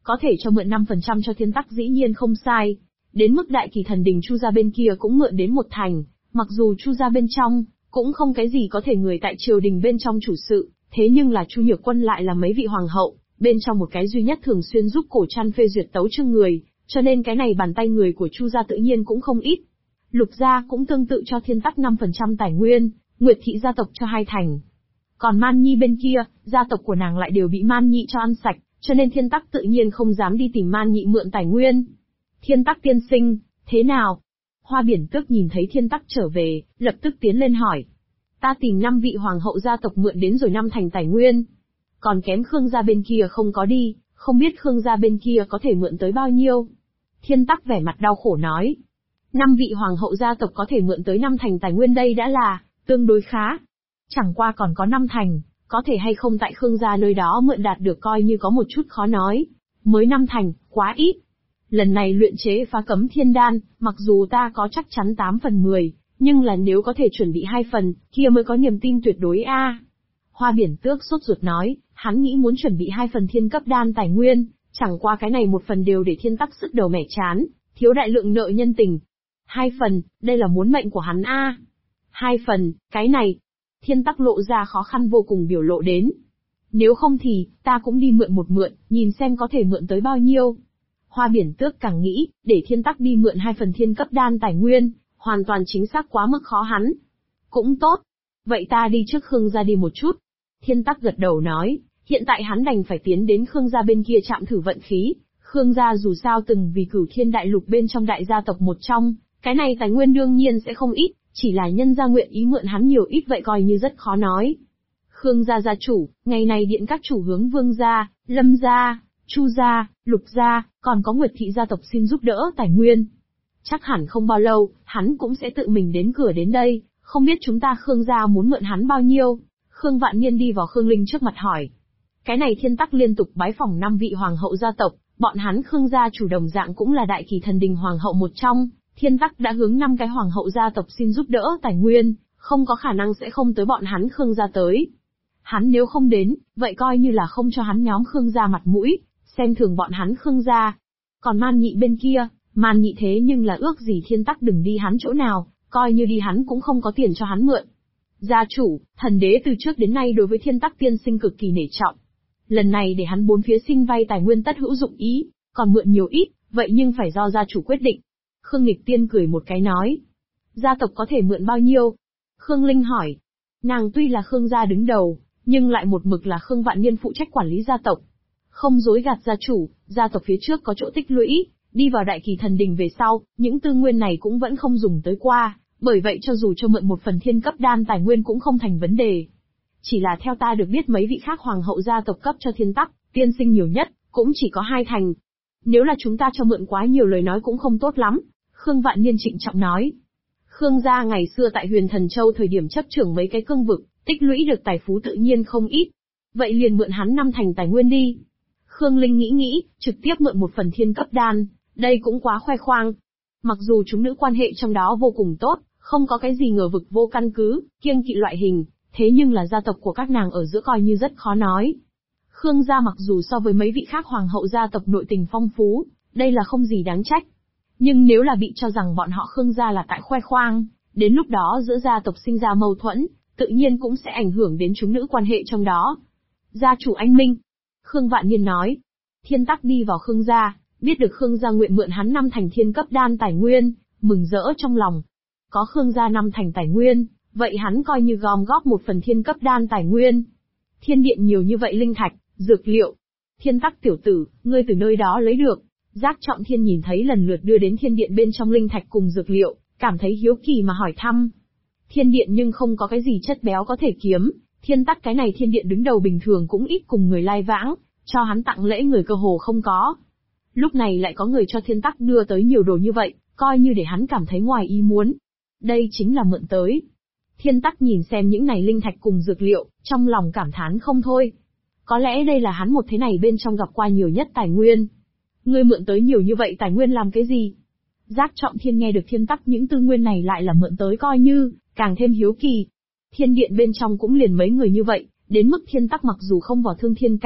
có thể cho mượn 5% cho Thiên Tắc dĩ nhiên không sai. Đến mức Đại Kỳ Thần Đình Chu gia bên kia cũng mượn đến 1 thành, mặc dù Chu gia bên trong cũng không cái gì có thể người tại triều đình bên trong chủ sự, thế nhưng là Chu Nhược Quân lại là mấy vị hoàng hậu, bên trong một cái duy nhất thường xuyên giúp Cổ Trăn phê duyệt tấu chương người, cho nên cái này bàn tay người của Chu gia tự nhiên cũng không ít. Lục gia cũng tương tự cho Thiên Tắc 5% tài nguyên, Nguyệt thị gia tộc cho 2 thành. Còn Man Nhi bên kia, gia tộc của nàng lại đều bị Man Nhị cho ăn sạch, cho nên Thiên Tắc tự nhiên không dám đi tìm Man Nhị mượn tài nguyên. Thiên Tắc tiên sinh, thế nào? Hoa Biển Tước nhìn thấy Thiên Tắc trở về, lập tức tiến lên hỏi. Ta tìm 5 vị hoàng hậu gia tộc mượn đến rồi 5 thành tài nguyên. Còn kém Khương gia bên kia không có đi, không biết Khương gia bên kia có thể mượn tới bao nhiêu? Thiên Tắc vẻ mặt đau khổ nói. 5 vị hoàng hậu gia tộc có thể mượn tới 5 thành tài nguyên đây đã là tương đối khá. Chẳng qua còn có 5 thành, có thể hay không tại Khương gia nơi đó mượn đạt được coi như có một chút khó nói. Mới 5 thành, quá ít. Lần này luyện chế phá cấm thiên đan, mặc dù ta có chắc chắn 8 phần 10, nhưng là nếu có thể chuẩn bị 2 phần, kia mới có niềm tin tuyệt đối a. Hoa Biển Tước sốt ruột nói, hắn nghĩ muốn chuẩn bị 2 phần thiên cấp đan tài nguyên, chẳng qua cái này 1 phần đều để Thiên Tắc sứt đầu mẻ chán, thiếu đại lượng nợ nhân tình. 2 phần, đây là muốn mệnh của hắn a. 2 phần, cái này. Thiên Tắc lộ ra khó khăn vô cùng biểu lộ đến. Nếu không thì, ta cũng đi mượn, nhìn xem có thể mượn tới bao nhiêu. Hoa Biển Tước càng nghĩ, để Thiên Tắc đi mượn 2 phần thiên cấp đan tài nguyên, hoàn toàn chính xác quá mức khó hắn. Cũng tốt. Vậy ta đi trước Khương gia đi một chút. Thiên Tắc gật đầu nói, hiện tại hắn đành phải tiến đến Khương gia bên kia chạm thử vận khí. Khương gia dù sao từng vì Cửu Thiên Đại Lục bên trong đại gia tộc một trong, cái này tài nguyên đương nhiên sẽ không ít, chỉ là nhân gia nguyện ý mượn hắn nhiều ít vậy coi như rất khó nói. Khương gia gia chủ, ngày này điện các chủ hướng Vương gia, Lâm gia, Chu gia, Lục gia, còn có Nguyệt thị gia tộc xin giúp đỡ tài nguyên. Chắc hẳn không bao lâu, hắn cũng sẽ tự mình đến cửa đến đây, không biết chúng ta Khương gia muốn mượn hắn bao nhiêu. Khương Vạn Niên đi vào Khương Linh trước mặt hỏi. Cái này Thiên Tắc liên tục bái phỏng 5 vị hoàng hậu gia tộc, bọn hắn Khương gia chủ đồng dạng cũng là Đại Kỳ Thần Đình hoàng hậu một trong. Thiên Tắc đã hướng 5 cái hoàng hậu gia tộc xin giúp đỡ tài nguyên, không có khả năng sẽ không tới bọn hắn Khương gia tới. Hắn nếu không đến, vậy coi như là không cho hắn nhóm Khương gia mặt mũi, xem thường bọn hắn Khương gia. Còn Man Nhị bên kia, Man Nhị thế nhưng là ước gì Thiên Tắc đừng đi hắn chỗ nào, coi như đi hắn cũng không có tiền cho hắn mượn. Gia chủ, thần đế từ trước đến nay đối với Thiên Tắc tiên sinh cực kỳ nể trọng. Lần này để hắn bốn phía xin vay tài nguyên tất hữu dụng ý, còn mượn nhiều ít, vậy nhưng phải do gia chủ quyết định. Khương Nghịch Tiên cười một cái nói. Gia tộc có thể mượn bao nhiêu? Khương Linh hỏi. Nàng tuy là Khương gia đứng đầu, nhưng lại một mực là Khương Vạn Niên phụ trách quản lý gia tộc. Không dối gạt gia chủ, gia tộc phía trước có chỗ tích lũy, đi vào Đại Kỳ Thần Đình về sau, những tư nguyên này cũng vẫn không dùng tới qua, bởi vậy cho dù cho mượn 1 phần thiên cấp đan tài nguyên cũng không thành vấn đề. Chỉ là theo ta được biết mấy vị khác hoàng hậu gia tộc cấp cho Thiên Tắc, tiên sinh nhiều nhất, cũng chỉ có 2 thành. Nếu là chúng ta cho mượn quá nhiều lời nói cũng không tốt lắm, Khương Vạn Niên trịnh trọng nói. Khương gia ngày xưa tại Huyền Thần Châu thời điểm chấp trưởng mấy cái cương vực, tích lũy được tài phú tự nhiên không ít. Vậy liền mượn hắn 5 thành tài nguyên đi. Khương Linh nghĩ, trực tiếp mượn 1 phần thiên cấp đan, đây cũng quá khoe khoang. Mặc dù chúng nữ quan hệ trong đó vô cùng tốt, không có cái gì ngờ vực vô căn cứ, kiêng kỵ loại hình, thế nhưng là gia tộc của các nàng ở giữa coi như rất khó nói. Khương gia mặc dù so với mấy vị khác hoàng hậu gia tộc nội tình phong phú, đây là không gì đáng trách. Nhưng nếu là bị cho rằng bọn họ Khương gia là tại khoe khoang, đến lúc đó giữa gia tộc sinh ra mâu thuẫn, tự nhiên cũng sẽ ảnh hưởng đến chúng nữ quan hệ trong đó. Gia chủ anh minh. Khương Vạn Niên nói. Thiên Tắc đi vào Khương gia, biết được Khương gia nguyện mượn hắn 5 thành thiên cấp đan tài nguyên, mừng rỡ trong lòng. Có Khương gia 5 thành tài nguyên, vậy hắn coi như gom góp 1 phần thiên cấp đan tài nguyên. Thiên điện nhiều như vậy linh thạch, dược liệu. Thiên Tắc tiểu tử, ngươi từ nơi đó lấy được. Giác Trọng Thiên nhìn thấy lần lượt đưa đến thiên điện bên trong linh thạch cùng dược liệu, cảm thấy hiếu kỳ mà hỏi thăm. Thiên điện nhưng không có cái gì chất béo có thể kiếm, Thiên Tắc cái này thiên điện đứng đầu bình thường cũng ít cùng người lai vãng, cho hắn tặng lễ người cơ hồ không có. Lúc này lại có người cho Thiên Tắc đưa tới nhiều đồ như vậy, coi như để hắn cảm thấy ngoài ý muốn. Đây chính là mượn tới. Thiên Tắc nhìn xem những này linh thạch cùng dược liệu, trong lòng cảm thán không thôi. Có lẽ đây là hắn một thế này bên trong gặp qua nhiều nhất tài nguyên. Ngươi mượn tới nhiều như vậy tài nguyên làm cái gì? Giác Trọng Thiên nghe được Thiên Tắc những tư nguyên này lại là mượn tới coi như, càng thêm hiếu kỳ. Thiên điện bên trong cũng liền mấy người như vậy, đến mức Thiên Tắc mặc dù không vào thương thiên cảnh,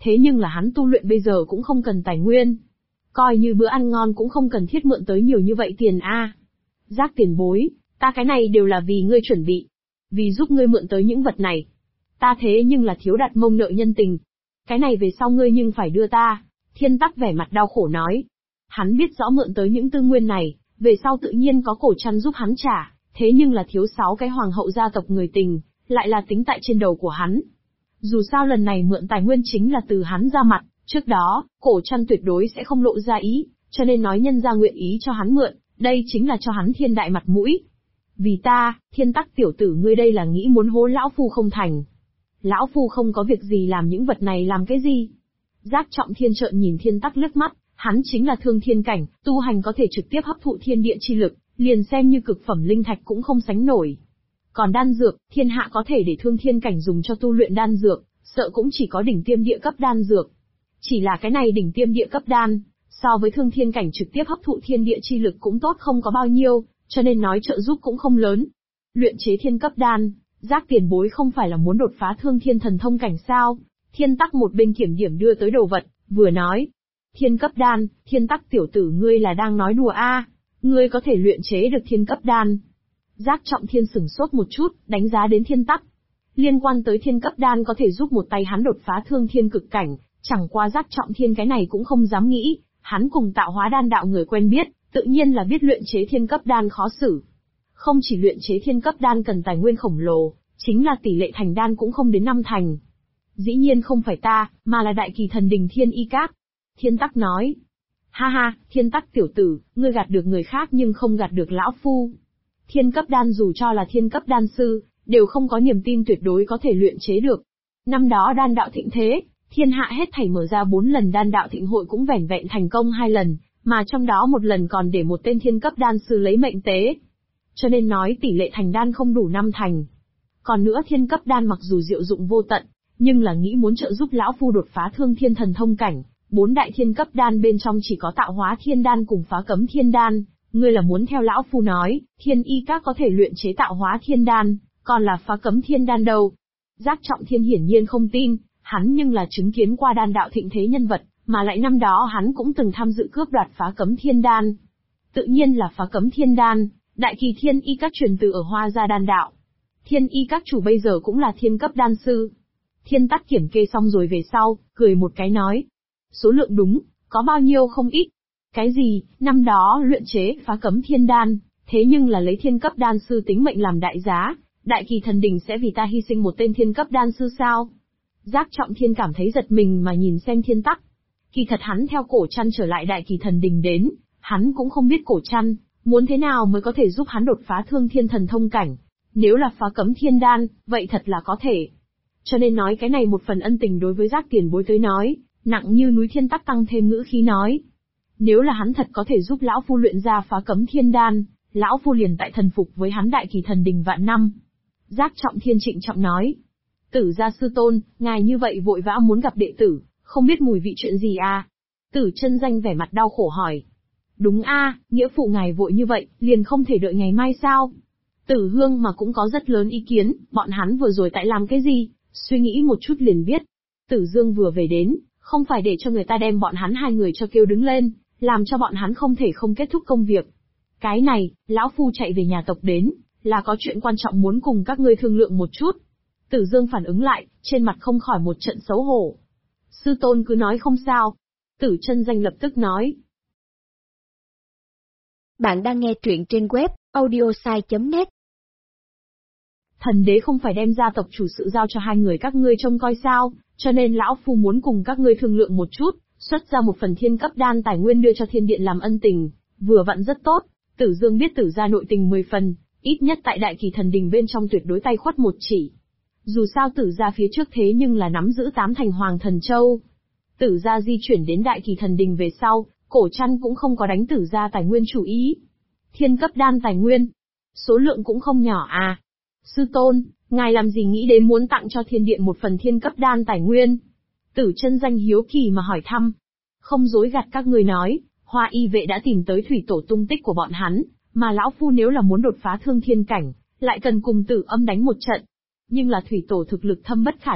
thế nhưng là hắn tu luyện bây giờ cũng không cần tài nguyên. Coi như bữa ăn ngon cũng không cần thiết mượn tới nhiều như vậy tiền a. Giác tiền bối, ta cái này đều là vì ngươi chuẩn bị. Vì giúp ngươi mượn tới những vật này. Ta thế nhưng là thiếu đặt mông nợ nhân tình. Cái này về sau ngươi nhưng phải đưa ta. Thiên Tắc vẻ mặt đau khổ nói. Hắn biết rõ mượn tới những tư nguyên này, về sau tự nhiên có Cổ Trăn giúp hắn trả, thế nhưng là thiếu 6 cái hoàng hậu gia tộc người tình, lại là tính tại trên đầu của hắn. Dù sao lần này mượn tài nguyên chính là từ hắn ra mặt, trước đó, Cổ Trăn tuyệt đối sẽ không lộ ra ý, cho nên nói nhân ra nguyện ý cho hắn mượn, đây chính là cho hắn thiên đại mặt mũi. Vì ta, Thiên Tắc tiểu tử ngươi đây là nghĩ muốn hố lão phu không thành. Lão phu không có việc gì làm những vật này làm cái gì? Giác Trọng Thiên trợn nhìn Thiên Tắc liếc mắt, hắn chính là thương thiên cảnh, tu hành có thể trực tiếp hấp thụ thiên địa chi lực, liền xem như cực phẩm linh thạch cũng không sánh nổi. Còn đan dược, thiên hạ có thể để thương thiên cảnh dùng cho tu luyện đan dược, sợ cũng chỉ có đỉnh tiêm địa cấp đan dược. Chỉ là cái này đỉnh tiêm địa cấp đan, so với thương thiên cảnh trực tiếp hấp thụ thiên địa chi lực cũng tốt không có bao nhiêu, cho nên nói trợ giúp cũng không lớn. Luyện chế thiên cấp đan, Giác tiền bối không phải là muốn đột phá thương thiên thần thông cảnh sao? Thiên Tắc một bên kiểm điểm đưa tới đồ vật, vừa nói. Thiên cấp đan, Thiên Tắc tiểu tử ngươi là đang nói đùa a? Ngươi có thể luyện chế được thiên cấp đan. Giác Trọng Thiên sửng sốt một chút, đánh giá đến Thiên Tắc. Liên quan tới thiên cấp đan có thể giúp một tay hắn đột phá thương thiên cực cảnh, chẳng qua Giác Trọng Thiên cái này cũng không dám nghĩ, hắn cùng tạo hóa đan đạo người quen biết, tự nhiên là biết luyện chế thiên cấp đan khó xử. Không chỉ luyện chế thiên cấp đan cần tài nguyên khổng lồ, chính là tỷ lệ thành đan cũng không đến 5 thành. Dĩ nhiên không phải ta, mà là đại kỳ thần đình Thiên Y Các. Thiên Tắc nói. Ha ha, Thiên Tắc tiểu tử, ngươi gạt được người khác nhưng không gạt được lão phu. Thiên cấp đan dù cho là thiên cấp đan sư, đều không có niềm tin tuyệt đối có thể luyện chế được. Năm đó đan đạo thịnh thế, thiên hạ hết thảy mở ra 4 lần đan đạo thịnh hội cũng vẻn vẹn thành công 2 lần, mà trong đó một lần còn để một tên thiên cấp đan sư lấy mệnh tế. Cho nên nói tỷ lệ thành đan không đủ 5 thành. Còn nữa thiên cấp đan mặc dù diệu dụng vô tận, nhưng là nghĩ muốn trợ giúp lão phu đột phá thương thiên thần thông cảnh, 4 đại thiên cấp đan bên trong chỉ có tạo hóa thiên đan cùng phá cấm thiên đan, ngươi là muốn theo lão phu nói, Thiên Y Các có thể luyện chế tạo hóa thiên đan, còn là phá cấm thiên đan đâu? Giác Trọng Thiên hiển nhiên không tin, hắn nhưng là chứng kiến qua đan đạo thịnh thế nhân vật, mà lại năm đó hắn cũng từng tham dự cướp đoạt phá cấm thiên đan. Tự nhiên là phá cấm thiên đan, đại kỳ Thiên Y Các truyền từ ở Hoa Gia đan đạo. Thiên Y Các chủ bây giờ cũng là thiên cấp đan sư. Thiên Tắc kiểm kê xong rồi về sau, cười một cái nói. Số lượng đúng, có bao nhiêu không ít. Cái gì, năm đó luyện chế phá cấm thiên đan, thế nhưng là lấy thiên cấp đan sư tính mệnh làm đại giá, đại kỳ thần đình sẽ vì ta hy sinh một tên thiên cấp đan sư sao? Giác Trọng Thiên cảm thấy giật mình mà nhìn xem Thiên Tắc. Kỳ thật hắn theo Cổ Trăn trở lại đại kỳ thần đình đến, hắn cũng không biết Cổ Trăn muốn thế nào mới có thể giúp hắn đột phá thương thiên thần thông cảnh. Nếu là phá cấm thiên đan, vậy thật là có thể. Cho nên nói cái này một phần ân tình đối với Giác tiền bối tới nói, nặng như núi. Thiên Tắc tăng thêm ngữ khí nói. Nếu là hắn thật có thể giúp lão phu luyện ra phá cấm thiên đan, lão phu liền tại thần phục với hắn đại kỳ thần đình vạn năm. Giác Trọng Thiên trịnh trọng nói. Tử gia sư tôn, ngài như vậy vội vã muốn gặp đệ tử, không biết mùi vị chuyện gì à? Tử Chân Danh vẻ mặt đau khổ hỏi. Đúng a, nghĩa phụ ngài vội như vậy, liền không thể đợi ngày mai sao? Tử Hương mà cũng có rất lớn ý kiến, bọn hắn vừa rồi tại làm cái gì, suy nghĩ một chút liền biết. Tử Dương vừa về đến, không phải để cho người ta đem bọn hắn 2 người cho kêu đứng lên, làm cho bọn hắn không thể không kết thúc công việc. Cái này, lão phu chạy về nhà tộc đến, là có chuyện quan trọng muốn cùng các ngươi thương lượng một chút. Tử Dương phản ứng lại, trên mặt không khỏi một trận xấu hổ. Sư tôn cứ nói không sao. Tử Chân Danh lập tức nói. Bạn đang nghe truyện trên web audiosai.net. Thần đế không phải đem gia tộc chủ sự giao cho 2 người các ngươi trông coi sao, cho nên lão phu muốn cùng các ngươi thương lượng một chút, xuất ra một phần thiên cấp đan tài nguyên đưa cho thiên điện làm ân tình, vừa vặn rất tốt. Tử Dương biết Tử gia nội tình 10 phần, ít nhất tại đại kỳ thần đình bên trong tuyệt đối tay khuất một chỉ. Dù sao Tử gia phía trước thế nhưng là nắm giữ 8 thành Hoàng Thần Châu. Tử gia di chuyển đến đại kỳ thần đình về sau, Cổ Trăn cũng không có đánh Tử gia tài nguyên chủ ý. Thiên cấp đan tài nguyên, số lượng cũng không nhỏ à. Sư tôn, ngài làm gì nghĩ đến muốn tặng cho thiên điện một phần thiên cấp đan tài nguyên? Tử Chân Danh hiếu kỳ mà hỏi thăm. Không dối gạt các người nói, Hoa Y vệ đã tìm tới thủy tổ tung tích của bọn hắn, mà lão phu nếu là muốn đột phá thương thiên cảnh, lại cần cùng Tử Âm đánh một trận. Nhưng là thủy tổ thực lực thâm bất khả trắc,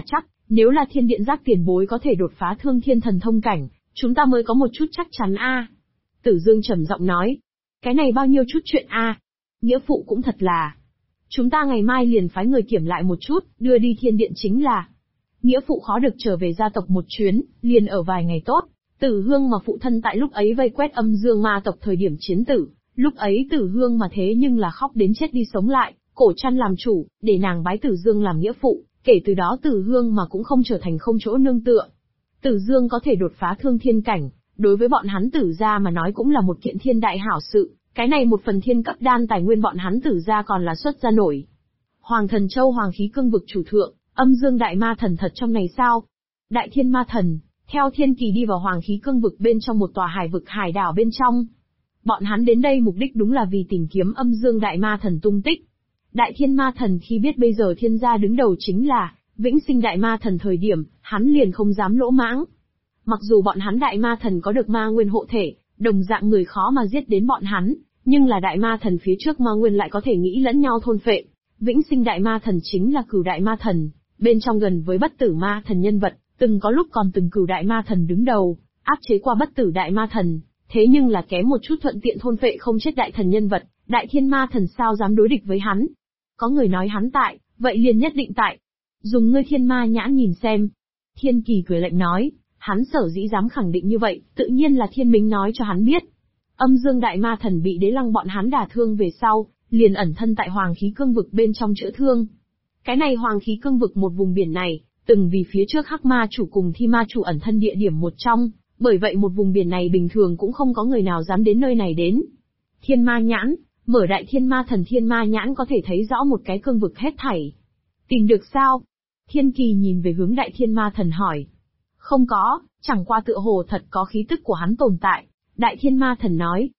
Nếu là Thiên Điện Giác tiền bối có thể đột phá Thương Thiên Thần Thông cảnh, chúng ta mới có một chút chắc chắn a. Tử Dương trầm giọng nói. Cái này bao nhiêu chút chuyện a? Nghĩa phụ cũng thật là. Chúng ta ngày mai liền phái người kiểm lại một chút, đưa đi Thiên Điện chính là. Nghĩa phụ khó được trở về gia tộc một chuyến, liền ở vài ngày tốt. Tử Hương mà phụ thân tại lúc ấy vây quét âm dương ma tộc thời điểm chiến tử, lúc ấy Tử Hương mà thế nhưng là khóc đến chết đi sống lại, cổ chăn làm chủ, để nàng bái Tử Dương làm nghĩa phụ, kể từ đó Tử Hương mà cũng không trở thành không chỗ nương tựa. Tử Dương có thể đột phá thương thiên cảnh, đối với bọn hắn Tử gia mà nói cũng là một kiện thiên đại hảo sự, cái này một phần thiên cấp đan tài nguyên bọn hắn Tử gia còn là xuất ra nổi. Hoàng Thần Châu Hoàng Khí Cương vực chủ thượng, âm dương đại ma thần thật trong này sao? Đại Thiên Ma Thần, theo Thiên Kỳ đi vào Hoàng Khí Cương vực bên trong một tòa hải vực hải đảo bên trong. Bọn hắn đến đây mục đích đúng là vì tìm kiếm âm dương đại ma thần tung tích. Đại Thiên Ma Thần khi biết bây giờ thiên gia đứng đầu chính là Vĩnh Sinh đại ma thần thời điểm, hắn liền không dám lỗ mãng. Mặc dù bọn hắn đại ma thần có được ma nguyên hộ thể, đồng dạng người khó mà giết đến bọn hắn, nhưng là đại ma thần phía trước ma nguyên lại có thể nghĩ lẫn nhau thôn phệ. Vĩnh Sinh đại ma thần chính là Cửu đại ma thần, bên trong gần với Bất Tử ma thần nhân vật, từng có lúc còn từng Cửu đại ma thần đứng đầu, áp chế qua Bất Tử đại ma thần, thế nhưng là kém một chút thuận tiện thôn phệ không chết đại thần nhân vật, Đại Thiên Ma Thần sao dám đối địch với hắn. Có người nói hắn tại, vậy liền nhất định tại. Dùng ngươi thiên ma nhãn nhìn xem. Thiên Kỳ cười lạnh nói, hắn sở dĩ dám khẳng định như vậy, tự nhiên là thiên minh nói cho hắn biết. Âm dương đại ma thần bị đế lăng bọn hắn đả thương về sau, liền ẩn thân tại Hoàng Khí Cương vực bên trong chữa thương. Cái này Hoàng Khí Cương vực một vùng biển này, từng vì phía trước Hắc Ma chủ cùng Thi Ma chủ ẩn thân địa điểm một trong, bởi vậy một vùng biển này bình thường cũng không có người nào dám đến nơi này đến. Thiên ma nhãn, mở Đại Thiên Ma Thần thiên ma nhãn có thể thấy rõ một cái cương vực hết thảy. Tìm được sao? Thiên Kỳ nhìn về hướng Đại Thiên Ma Thần hỏi. Không có, chẳng qua tựa hồ thật có khí tức của hắn tồn tại. Đại Thiên Ma Thần nói.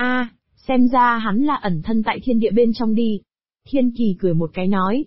Xem ra hắn là ẩn thân tại thiên địa bên trong đi. Thiên Kỳ cười một cái nói.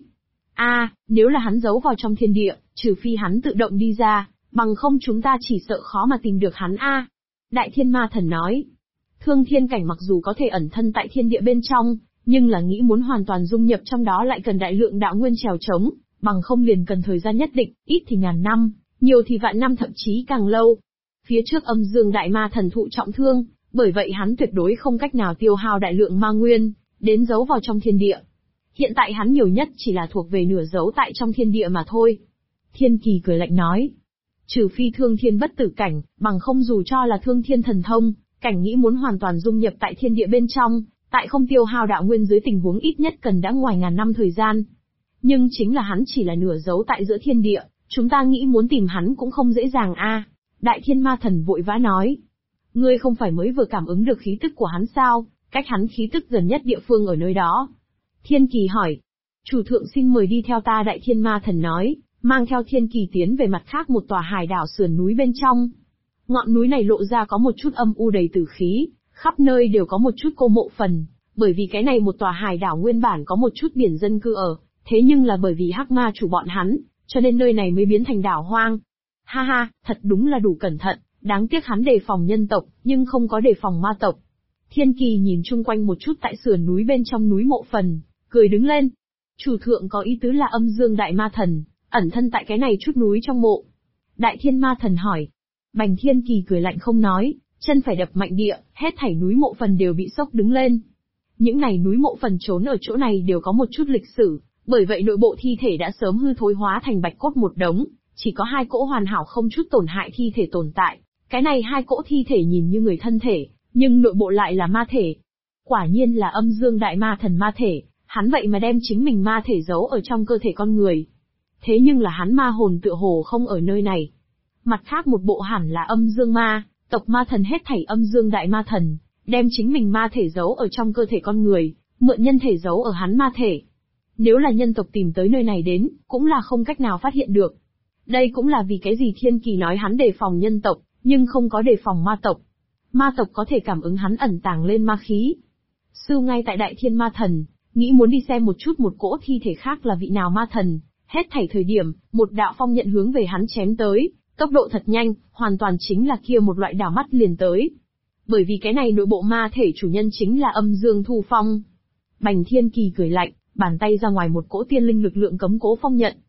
Nếu là hắn giấu vào trong thiên địa, trừ phi hắn tự động đi ra, bằng không chúng ta chỉ sợ khó mà tìm được hắn Đại Thiên Ma Thần nói. Thương thiên cảnh mặc dù có thể ẩn thân tại thiên địa bên trong, nhưng là nghĩ muốn hoàn toàn dung nhập trong đó lại cần đại lượng đạo nguyên trèo trống, bằng không liền cần thời gian nhất định, ít thì ngàn năm, nhiều thì vạn năm thậm chí càng lâu. Phía trước âm dương đại ma thần thụ trọng thương, bởi vậy hắn tuyệt đối không cách nào tiêu hao đại lượng ma nguyên, đến giấu vào trong thiên địa. Hiện tại hắn nhiều nhất chỉ là thuộc về nửa giấu tại trong thiên địa mà thôi. Thiên Kỳ cười lạnh nói. Trừ phi thương thiên bất tử cảnh, bằng không dù cho là thương thiên thần thông, cảnh nghĩ muốn hoàn toàn dung nhập tại thiên địa bên trong, tại không tiêu hao đạo nguyên dưới tình huống ít nhất cần đã ngoài ngàn năm thời gian. Nhưng chính là hắn chỉ là nửa giấu tại giữa thiên địa, chúng ta nghĩ muốn tìm hắn cũng không dễ dàng Đại Thiên Ma Thần vội vã nói. Ngươi không phải mới vừa cảm ứng được khí tức của hắn sao, cách hắn khí tức gần nhất địa phương ở nơi đó. Thiên Kỳ hỏi. Chủ thượng xin mời đi theo ta. Đại Thiên Ma Thần nói, mang theo Thiên Kỳ tiến về mặt khác một tòa hải đảo sườn núi bên trong. Ngọn núi này lộ ra có một chút âm u đầy tử khí, khắp nơi đều có một chút cô mộ phần, bởi vì cái này một tòa hải đảo nguyên bản có một chút biển dân cư ở, thế nhưng là bởi vì Hắc Ma chủ bọn hắn, cho nên nơi này mới biến thành đảo hoang. Ha, thật đúng là đủ cẩn thận, đáng tiếc hắn đề phòng nhân tộc, nhưng không có đề phòng ma tộc. Thiên Kỳ nhìn chung quanh một chút tại sườn núi bên trong núi mộ phần, cười đứng lên. Chủ thượng có ý tứ là âm dương đại ma thần, ẩn thân tại cái này chút núi trong mộ. Đại Thiên Ma Thần hỏi. Bành Thiên Kỳ cười lạnh không nói, chân phải đập mạnh địa, hết thảy núi mộ phần đều bị sốc đứng lên. Những này núi mộ phần trốn ở chỗ này đều có một chút lịch sử, bởi vậy nội bộ thi thể đã sớm hư thối hóa thành bạch cốt một đống, chỉ có 2 cỗ hoàn hảo không chút tổn hại thi thể tồn tại. Cái này 2 cỗ thi thể nhìn như người thân thể, nhưng nội bộ lại là ma thể. Quả nhiên là âm dương đại ma thần ma thể, hắn vậy mà đem chính mình ma thể giấu ở trong cơ thể con người. Thế nhưng là hắn ma hồn tựa hồ không ở nơi này. Mặt khác một bộ hẳn là âm dương ma, tộc ma thần hết thảy âm dương đại ma thần, đem chính mình ma thể giấu ở trong cơ thể con người, mượn nhân thể giấu ở hắn ma thể. Nếu là nhân tộc tìm tới nơi này đến, cũng là không cách nào phát hiện được. Đây cũng là vì cái gì Thiên Kỳ nói hắn đề phòng nhân tộc, nhưng không có đề phòng ma tộc. Ma tộc có thể cảm ứng hắn ẩn tàng lên ma khí. Sư ngay tại Đại Thiên Ma Thần, nghĩ muốn đi xem một chút một cỗ thi thể khác là vị nào ma thần, hết thảy thời điểm, một đạo phong nhận hướng về hắn chém tới. Tốc độ thật nhanh, hoàn toàn chính là kia một loại đảo mắt liền tới. Bởi vì cái này nội bộ ma thể chủ nhân chính là âm dương thu phong. Bành Thiên Kỳ cười lạnh, bàn tay ra ngoài một cỗ tiên linh lực lượng cấm cố phong nhận.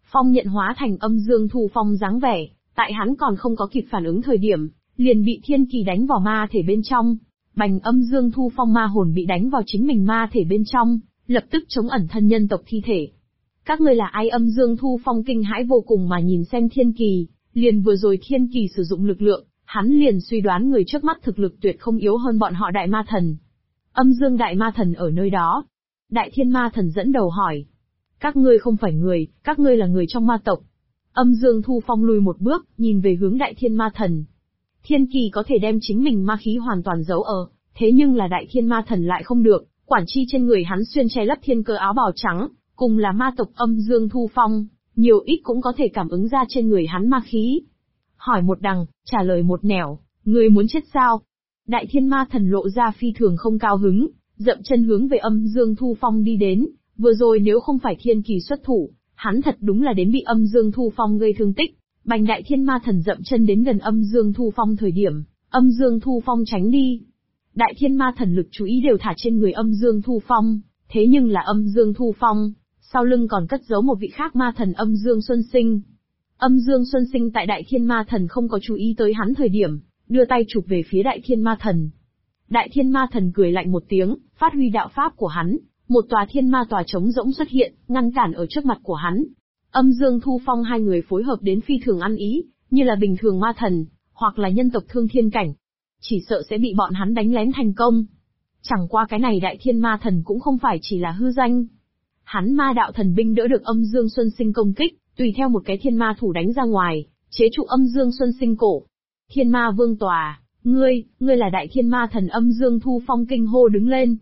phong nhận hóa thành âm dương thu phong dáng vẻ, tại hắn còn không có kịp phản ứng thời điểm, liền bị thiên kỳ đánh vào ma thể bên trong. Bành âm dương thu phong ma hồn bị đánh vào chính mình ma thể bên trong, lập tức chống ẩn thân nhân tộc thi thể. Các ngươi là ai? Âm dương thu phong kinh hãi vô cùng mà nhìn xem thiên kỳ, liền vừa rồi thiên kỳ sử dụng lực lượng, hắn liền suy đoán người trước mắt thực lực tuyệt không yếu hơn bọn họ đại ma thần. Âm dương đại ma thần ở nơi đó. Đại thiên ma thần dẫn đầu hỏi. Các ngươi không phải người, các ngươi là người trong ma tộc. Âm dương thu phong lùi một bước, nhìn về hướng đại thiên ma thần. Thiên kỳ có thể đem chính mình ma khí hoàn toàn giấu ở, thế nhưng là đại thiên ma thần lại không được, quản chi trên người hắn xuyên che lấp thiên cơ áo bào trắng, cùng là ma tộc âm dương thu phong, nhiều ít cũng có thể cảm ứng ra trên người hắn ma khí. Hỏi một đằng, trả lời một nẻo, ngươi muốn chết sao? Đại thiên ma thần lộ ra phi thường không cao hứng, dậm chân hướng về âm dương thu phong đi đến, vừa rồi nếu không phải thiên kỳ xuất thủ, hắn thật đúng là đến bị âm dương thu phong gây thương tích. Bành đại thiên ma thần dậm chân đến gần âm dương thu phong thời điểm, âm dương thu phong tránh đi. Đại thiên ma thần lực chú ý đều thả trên người âm dương thu phong, thế nhưng là âm dương thu phong, sau lưng còn cất giấu một vị khác ma thần âm dương xuân sinh. Âm dương xuân sinh tại đại thiên ma thần không có chú ý tới hắn thời điểm, đưa tay chụp về phía đại thiên ma thần. Đại thiên ma thần cười lạnh một tiếng, phát huy đạo pháp của hắn, một tòa thiên ma tòa trống rỗng xuất hiện, ngăn cản ở trước mặt của hắn. Âm dương thu phong hai người phối hợp đến phi thường ăn ý, như là bình thường ma thần, hoặc là nhân tộc thương thiên cảnh. Chỉ sợ sẽ bị bọn hắn đánh lén thành công. Chẳng qua cái này đại thiên ma thần cũng không phải chỉ là hư danh. Hắn ma đạo thần binh đỡ được âm dương xuân sinh công kích, tùy theo một cái thiên ma thủ đánh ra ngoài, chế trụ âm dương xuân sinh cổ. Thiên ma vương tòa, ngươi là đại thiên ma thần. Âm dương thu phong kinh hô đứng lên.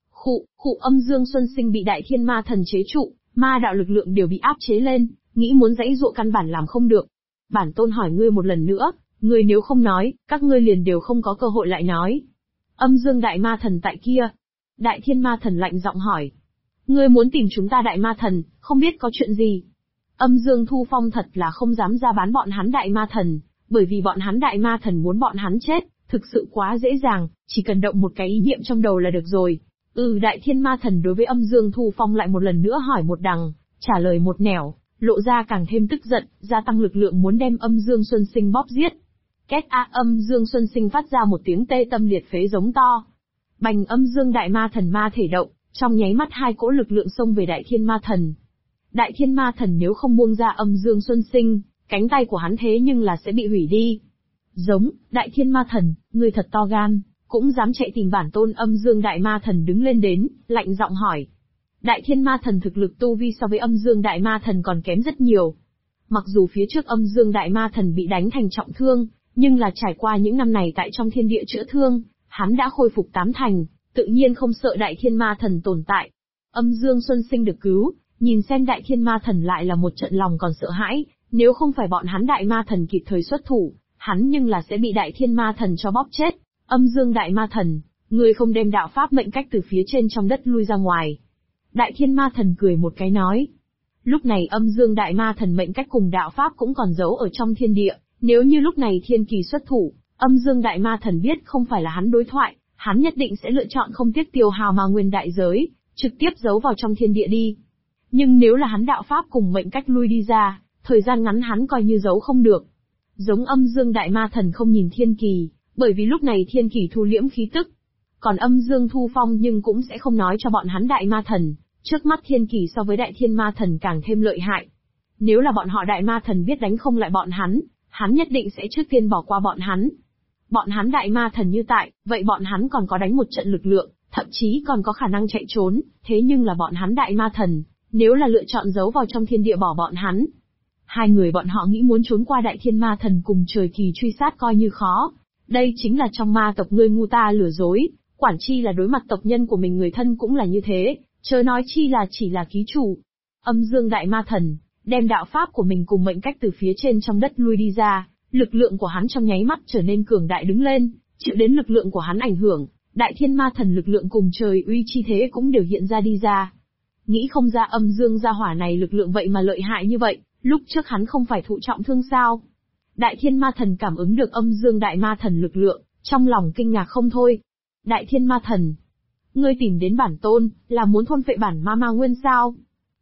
Khụ âm dương xuân sinh bị đại thiên ma thần chế trụ, ma đạo lực lượng đều bị áp chế lên, nghĩ muốn giãy giụa căn bản làm không được. Bản tôn hỏi ngươi một lần nữa, ngươi nếu không nói, các ngươi liền đều không có cơ hội lại nói. Âm dương đại ma thần tại kia. Đại thiên ma thần lạnh giọng hỏi. Ngươi muốn tìm chúng ta đại ma thần, không biết có chuyện gì? Âm dương thu phong thật là không dám ra bán bọn hắn đại ma thần, bởi vì bọn hắn đại ma thần muốn bọn hắn chết, thực sự quá dễ dàng, chỉ cần động một cái ý niệm trong đầu là được rồi. Đại thiên ma thần đối với âm dương thu phong lại một lần nữa hỏi một đằng, trả lời một nẻo, lộ ra càng thêm tức giận, gia tăng lực lượng muốn đem âm dương xuân sinh bóp giết. Két a, âm dương xuân sinh phát ra một tiếng tê tâm liệt phế giống to. Bành âm dương đại ma thần ma thể động, trong nháy mắt hai cỗ lực lượng xông về đại thiên ma thần. Đại thiên ma thần nếu không buông ra âm dương xuân sinh, cánh tay của hắn thế nhưng là sẽ bị hủy đi. Giống, đại thiên ma thần, ngươi thật to gan, cũng dám chạy tìm bản tôn. Âm dương đại ma thần đứng lên đến, lạnh giọng hỏi. Đại thiên ma thần thực lực tu vi so với âm dương đại ma thần còn kém rất nhiều. Mặc dù phía trước âm dương đại ma thần bị đánh thành trọng thương, nhưng là trải qua những năm này tại trong thiên địa chữa thương, hắn đã khôi phục 8 thành, tự nhiên không sợ đại thiên ma thần tồn tại. Âm dương xuân sinh được cứu, nhìn xem đại thiên ma thần lại là một trận lòng còn sợ hãi, nếu không phải bọn hắn đại ma thần kịp thời xuất thủ, hắn nhưng là sẽ bị đại thiên ma thần cho bóp chết. Âm dương đại ma thần, ngươi không đem đạo pháp mệnh cách từ phía trên trong đất lui ra ngoài. Đại thiên ma thần cười một cái nói. Lúc này âm dương đại ma thần mệnh cách cùng đạo pháp cũng còn giấu ở trong thiên địa, nếu như lúc này thiên kỳ xuất thủ, âm dương đại ma thần biết không phải là hắn đối thoại, hắn nhất định sẽ lựa chọn không tiếc tiêu hao ma nguyên đại giới, trực tiếp giấu vào trong thiên địa đi. Nhưng nếu là hắn đạo pháp cùng mệnh cách lui đi ra, thời gian ngắn hắn coi như giấu không được. Giống âm dương đại ma thần không nhìn thiên kỳ, bởi vì lúc này thiên kỳ thu liễm khí tức. Còn âm dương thu phong nhưng cũng sẽ không nói cho bọn hắn đại ma thần, trước mắt thiên kỳ so với đại thiên ma thần càng thêm lợi hại. Nếu là bọn họ đại ma thần biết đánh không lại bọn hắn nhất định sẽ trước tiên bỏ qua bọn hắn. Bọn hắn đại ma thần như tại, vậy bọn hắn còn có đánh một trận lực lượng, thậm chí còn có khả năng chạy trốn, thế nhưng là bọn hắn đại ma thần, nếu là lựa chọn giấu vào trong thiên địa bỏ bọn hắn. Hai người bọn họ nghĩ muốn trốn qua đại thiên ma thần cùng trời kỳ truy sát coi như khó. Đây chính là trong ma tộc ngươi ngu ta lừa dối, quản chi là đối mặt tộc nhân của mình người thân cũng là như thế, chớ nói chi là chỉ là ký chủ. Âm dương đại ma thần, đem đạo pháp của mình cùng mệnh cách từ phía trên trong đất lui đi ra, lực lượng của hắn trong nháy mắt trở nên cường đại đứng lên, chịu đến lực lượng của hắn ảnh hưởng, đại thiên ma thần lực lượng cùng trời uy chi thế cũng đều hiện ra đi ra. Nghĩ không ra âm dương gia hỏa này lực lượng vậy mà lợi hại như vậy, lúc trước hắn không phải thụ trọng thương sao? Đại thiên ma thần cảm ứng được âm dương đại ma thần lực lượng, trong lòng kinh ngạc không thôi. Đại thiên ma thần, ngươi tìm đến bản tôn, là muốn thôn phệ bản ma ma nguyên sao?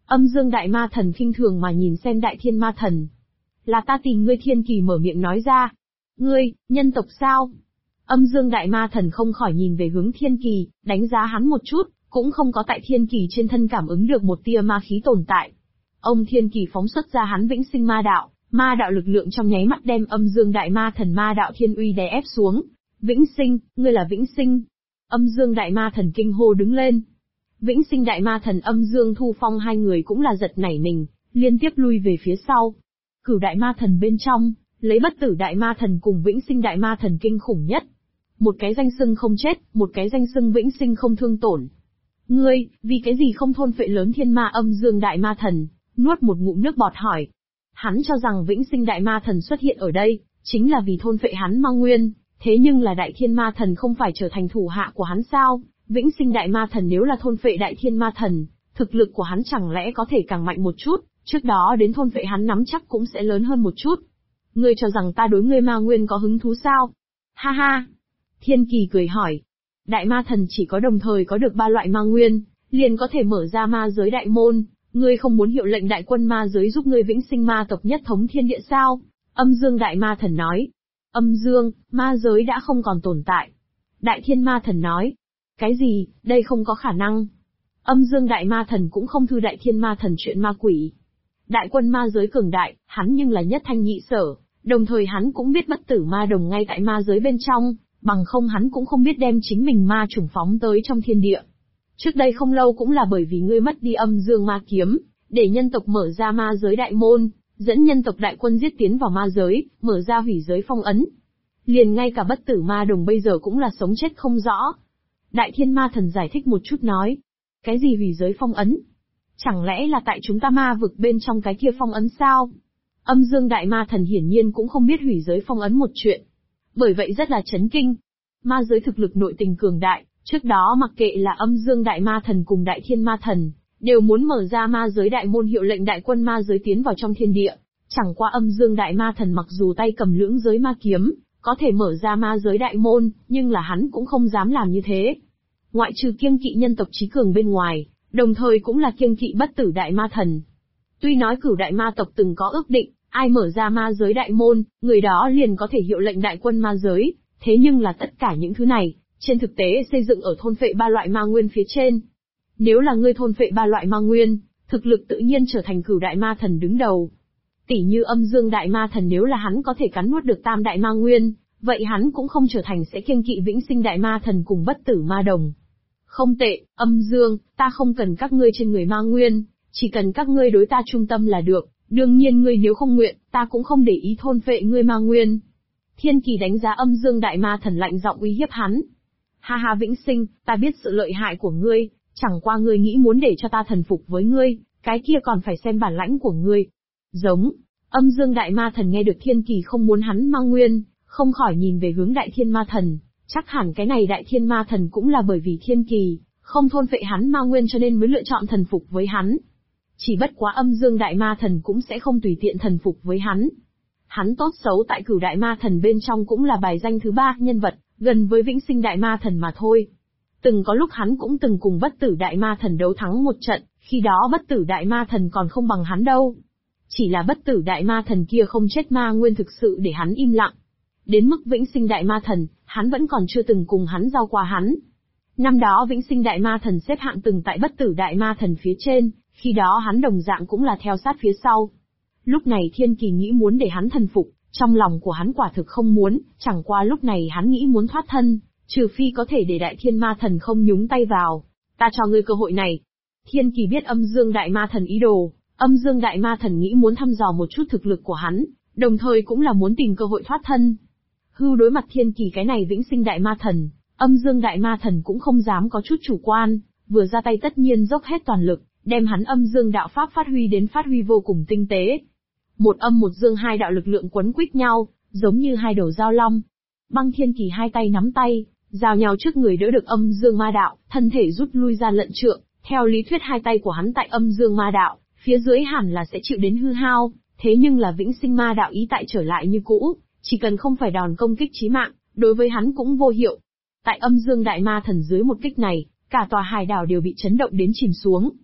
Âm Dương Đại Ma Thần khinh thường mà nhìn xem Đại Thiên Ma Thần. Là ta tìm ngươi, Thiên Kỳ mở miệng nói ra. Ngươi, nhân tộc sao? Âm Dương Đại Ma Thần không khỏi nhìn về hướng Thiên Kỳ, đánh giá hắn một chút, cũng không có tại Thiên Kỳ trên thân cảm ứng được một tia ma khí tồn tại. Ông Thiên Kỳ phóng xuất ra hắn vĩnh sinh ma đạo lực lượng trong nháy mắt đem Âm Dương Đại Ma Thần ma đạo thiên uy đè ép xuống. Vĩnh sinh, ngươi là vĩnh sinh. Âm Dương Đại Ma Thần kinh hô đứng lên. Vĩnh sinh Đại Ma Thần Âm Dương Thu Phong hai người cũng là giật nảy mình, liên tiếp lui về phía sau. Cửu Đại Ma Thần bên trong, lấy Bất Tử Đại Ma Thần cùng Vĩnh Sinh Đại Ma Thần kinh khủng nhất. Một cái danh xưng không chết, một cái danh xưng vĩnh sinh không thương tổn. Ngươi, vì cái gì không thôn phệ lớn thiên ma Âm Dương Đại Ma Thần, nuốt một ngụm nước bọt hỏi. Hắn cho rằng Vĩnh Sinh Đại Ma Thần xuất hiện ở đây, chính là vì thôn phệ hắn ma nguyên, thế nhưng là Đại Thiên Ma Thần không phải trở thành thủ hạ của hắn sao? Vĩnh Sinh Đại Ma Thần nếu là thôn phệ Đại Thiên Ma Thần, thực lực của hắn chẳng lẽ có thể càng mạnh một chút, trước đó đến thôn phệ hắn nắm chắc cũng sẽ lớn hơn một chút. Ngươi cho rằng ta đối ngươi ma nguyên có hứng thú sao? Ha ha! Thiên Kỳ cười hỏi. Đại Ma Thần chỉ có đồng thời có được 3 loại ma nguyên, liền có thể mở ra ma giới đại môn, ngươi không muốn hiệu lệnh đại quân ma giới giúp ngươi vĩnh sinh ma tộc nhất thống thiên địa sao? Âm Dương Đại Ma Thần nói. Âm Dương, ma giới đã không còn tồn tại. Đại Thiên Ma Thần nói. Cái gì, đây không có khả năng. Âm Dương Đại Ma Thần cũng không thư Đại Thiên Ma Thần chuyện ma quỷ. Đại quân ma giới cường đại, hắn nhưng là nhất thanh nhị sở, đồng thời hắn cũng biết bất tử ma đồng ngay tại ma giới bên trong, bằng không hắn cũng không biết đem chính mình ma chủng phóng tới trong thiên địa. Trước đây không lâu cũng là bởi vì ngươi mất đi Âm Dương Ma Kiếm, để nhân tộc mở ra ma giới đại môn, dẫn nhân tộc đại quân giết tiến vào ma giới, mở ra hủy giới phong ấn. Liền ngay cả bất tử ma đồng bây giờ cũng là sống chết không rõ. Đại Thiên Ma Thần giải thích một chút nói. Cái gì hủy giới phong ấn? Chẳng lẽ là tại chúng ta ma vực bên trong cái kia phong ấn sao? Âm Dương Đại Ma Thần hiển nhiên cũng không biết hủy giới phong ấn một chuyện. Bởi vậy rất là chấn kinh. Ma giới thực lực nội tình cường đại, trước đó mặc kệ là Âm Dương Đại Ma Thần cùng Đại Thiên Ma Thần, đều muốn mở ra ma giới đại môn hiệu lệnh đại quân ma giới tiến vào trong thiên địa. Chẳng qua Âm Dương Đại Ma Thần mặc dù tay cầm lưỡng giới ma kiếm, có thể mở ra ma giới đại môn, nhưng là hắn cũng không dám làm như thế. Ngoại trừ kiêng kỵ nhân tộc trí cường bên ngoài, đồng thời cũng là kiêng kỵ bất tử Đại Ma Thần. Tuy nói Cửu Đại Ma tộc từng có ước định, ai mở ra ma giới đại môn, người đó liền có thể hiệu lệnh đại quân ma giới, thế nhưng là tất cả những thứ này, trên thực tế xây dựng ở thôn phệ 3 loại ma nguyên phía trên. Nếu là ngươi thôn phệ 3 loại ma nguyên, thực lực tự nhiên trở thành Cửu Đại Ma Thần đứng đầu. Tỷ như Âm Dương Đại Ma Thần nếu là hắn có thể cắn nuốt được Tam Đại Ma Nguyên, vậy hắn cũng không trở thành sẽ kiêng kỵ Vĩnh Sinh Đại Ma Thần cùng bất tử ma đồng. Không tệ, Âm Dương, ta không cần các ngươi trên người ma nguyên, chỉ cần các ngươi đối ta trung tâm là được, đương nhiên ngươi nếu không nguyện, ta cũng không để ý thôn phệ ngươi ma nguyên. Thiên Kỳ đánh giá Âm Dương Đại Ma Thần lạnh giọng uy hiếp hắn. Ha ha Vĩnh Sinh, ta biết sự lợi hại của ngươi, chẳng qua ngươi nghĩ muốn để cho ta thần phục với ngươi, cái kia còn phải xem bản lãnh của ngươi. Giống, Âm Dương Đại Ma Thần nghe được Thiên Kỳ không muốn hắn ma nguyên, không khỏi nhìn về hướng Đại Thiên Ma Thần, chắc hẳn cái này Đại Thiên Ma Thần cũng là bởi vì Thiên Kỳ không thôn phệ hắn ma nguyên cho nên mới lựa chọn thần phục với hắn. Chỉ bất quá Âm Dương Đại Ma Thần cũng sẽ không tùy tiện thần phục với hắn. Hắn tốt xấu tại Cửu Đại Ma Thần bên trong cũng là bài danh thứ 3 nhân vật, gần với Vĩnh Sinh Đại Ma Thần mà thôi. Từng có lúc hắn cũng từng cùng Bất Tử Đại Ma Thần đấu thắng một trận, khi đó Bất Tử Đại Ma Thần còn không bằng hắn đâu. Chỉ là Bất Tử Đại Ma Thần kia không chết ma nguyên thực sự để hắn im lặng. Đến mức Vĩnh Sinh Đại Ma Thần, hắn vẫn còn chưa từng cùng hắn giao qua hắn. Năm đó Vĩnh Sinh Đại Ma Thần xếp hạng từng tại Bất Tử Đại Ma Thần phía trên, khi đó hắn đồng dạng cũng là theo sát phía sau. Lúc này Thiên Kỳ nghĩ muốn để hắn thần phục, trong lòng của hắn quả thực không muốn, chẳng qua lúc này hắn nghĩ muốn thoát thân, trừ phi có thể để Đại Thiên Ma Thần không nhúng tay vào. Ta cho ngươi cơ hội này. Thiên Kỳ biết Âm Dương Đại Ma Thần ý đồ, Âm Dương Đại Ma Thần nghĩ muốn thăm dò một chút thực lực của hắn, đồng thời cũng là muốn tìm cơ hội thoát thân. Hưu đối mặt Thiên Kỳ cái này Vĩnh Sinh Đại Ma Thần, Âm Dương Đại Ma Thần cũng không dám có chút chủ quan, vừa ra tay tất nhiên dốc hết toàn lực, đem hắn Âm Dương đạo pháp phát huy vô cùng tinh tế. Một âm một dương hai đạo lực lượng quấn quýt nhau, giống như hai đầu dao long. Băng Thiên Kỳ hai tay nắm tay, giao nhau trước người đỡ được Âm Dương ma đạo, thân thể rút lui ra lận trượng, theo lý thuyết hai tay của hắn tại Âm Dương ma đạo, phía dưới hẳn là sẽ chịu đến hư hao, thế nhưng là Vĩnh Sinh ma đạo ý tại trở lại như cũ, chỉ cần không phải đòn công kích chí mạng, đối với hắn cũng vô hiệu. Tại Âm Dương Đại Ma Thần dưới một kích này, cả tòa hải đảo đều bị chấn động đến chìm xuống.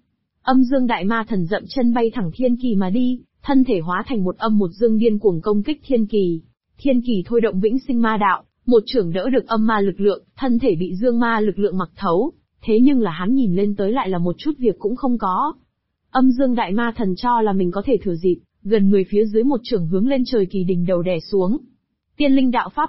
Âm dương đại ma thần dậm chân bay thẳng thiên kỳ mà đi, thân thể hóa thành một âm một dương điên cuồng công kích thiên kỳ. Thiên kỳ thôi động vĩnh sinh ma đạo, một chưởng đỡ được âm ma lực lượng, thân thể bị dương ma lực lượng mặc thấu, thế nhưng là hắn nhìn lên tới lại là một chút việc cũng không có. Âm dương đại ma thần cho là mình có thể thừa dịp, gần người phía dưới một chưởng hướng lên trời kỳ đỉnh đầu đè xuống. Tiên linh đạo pháp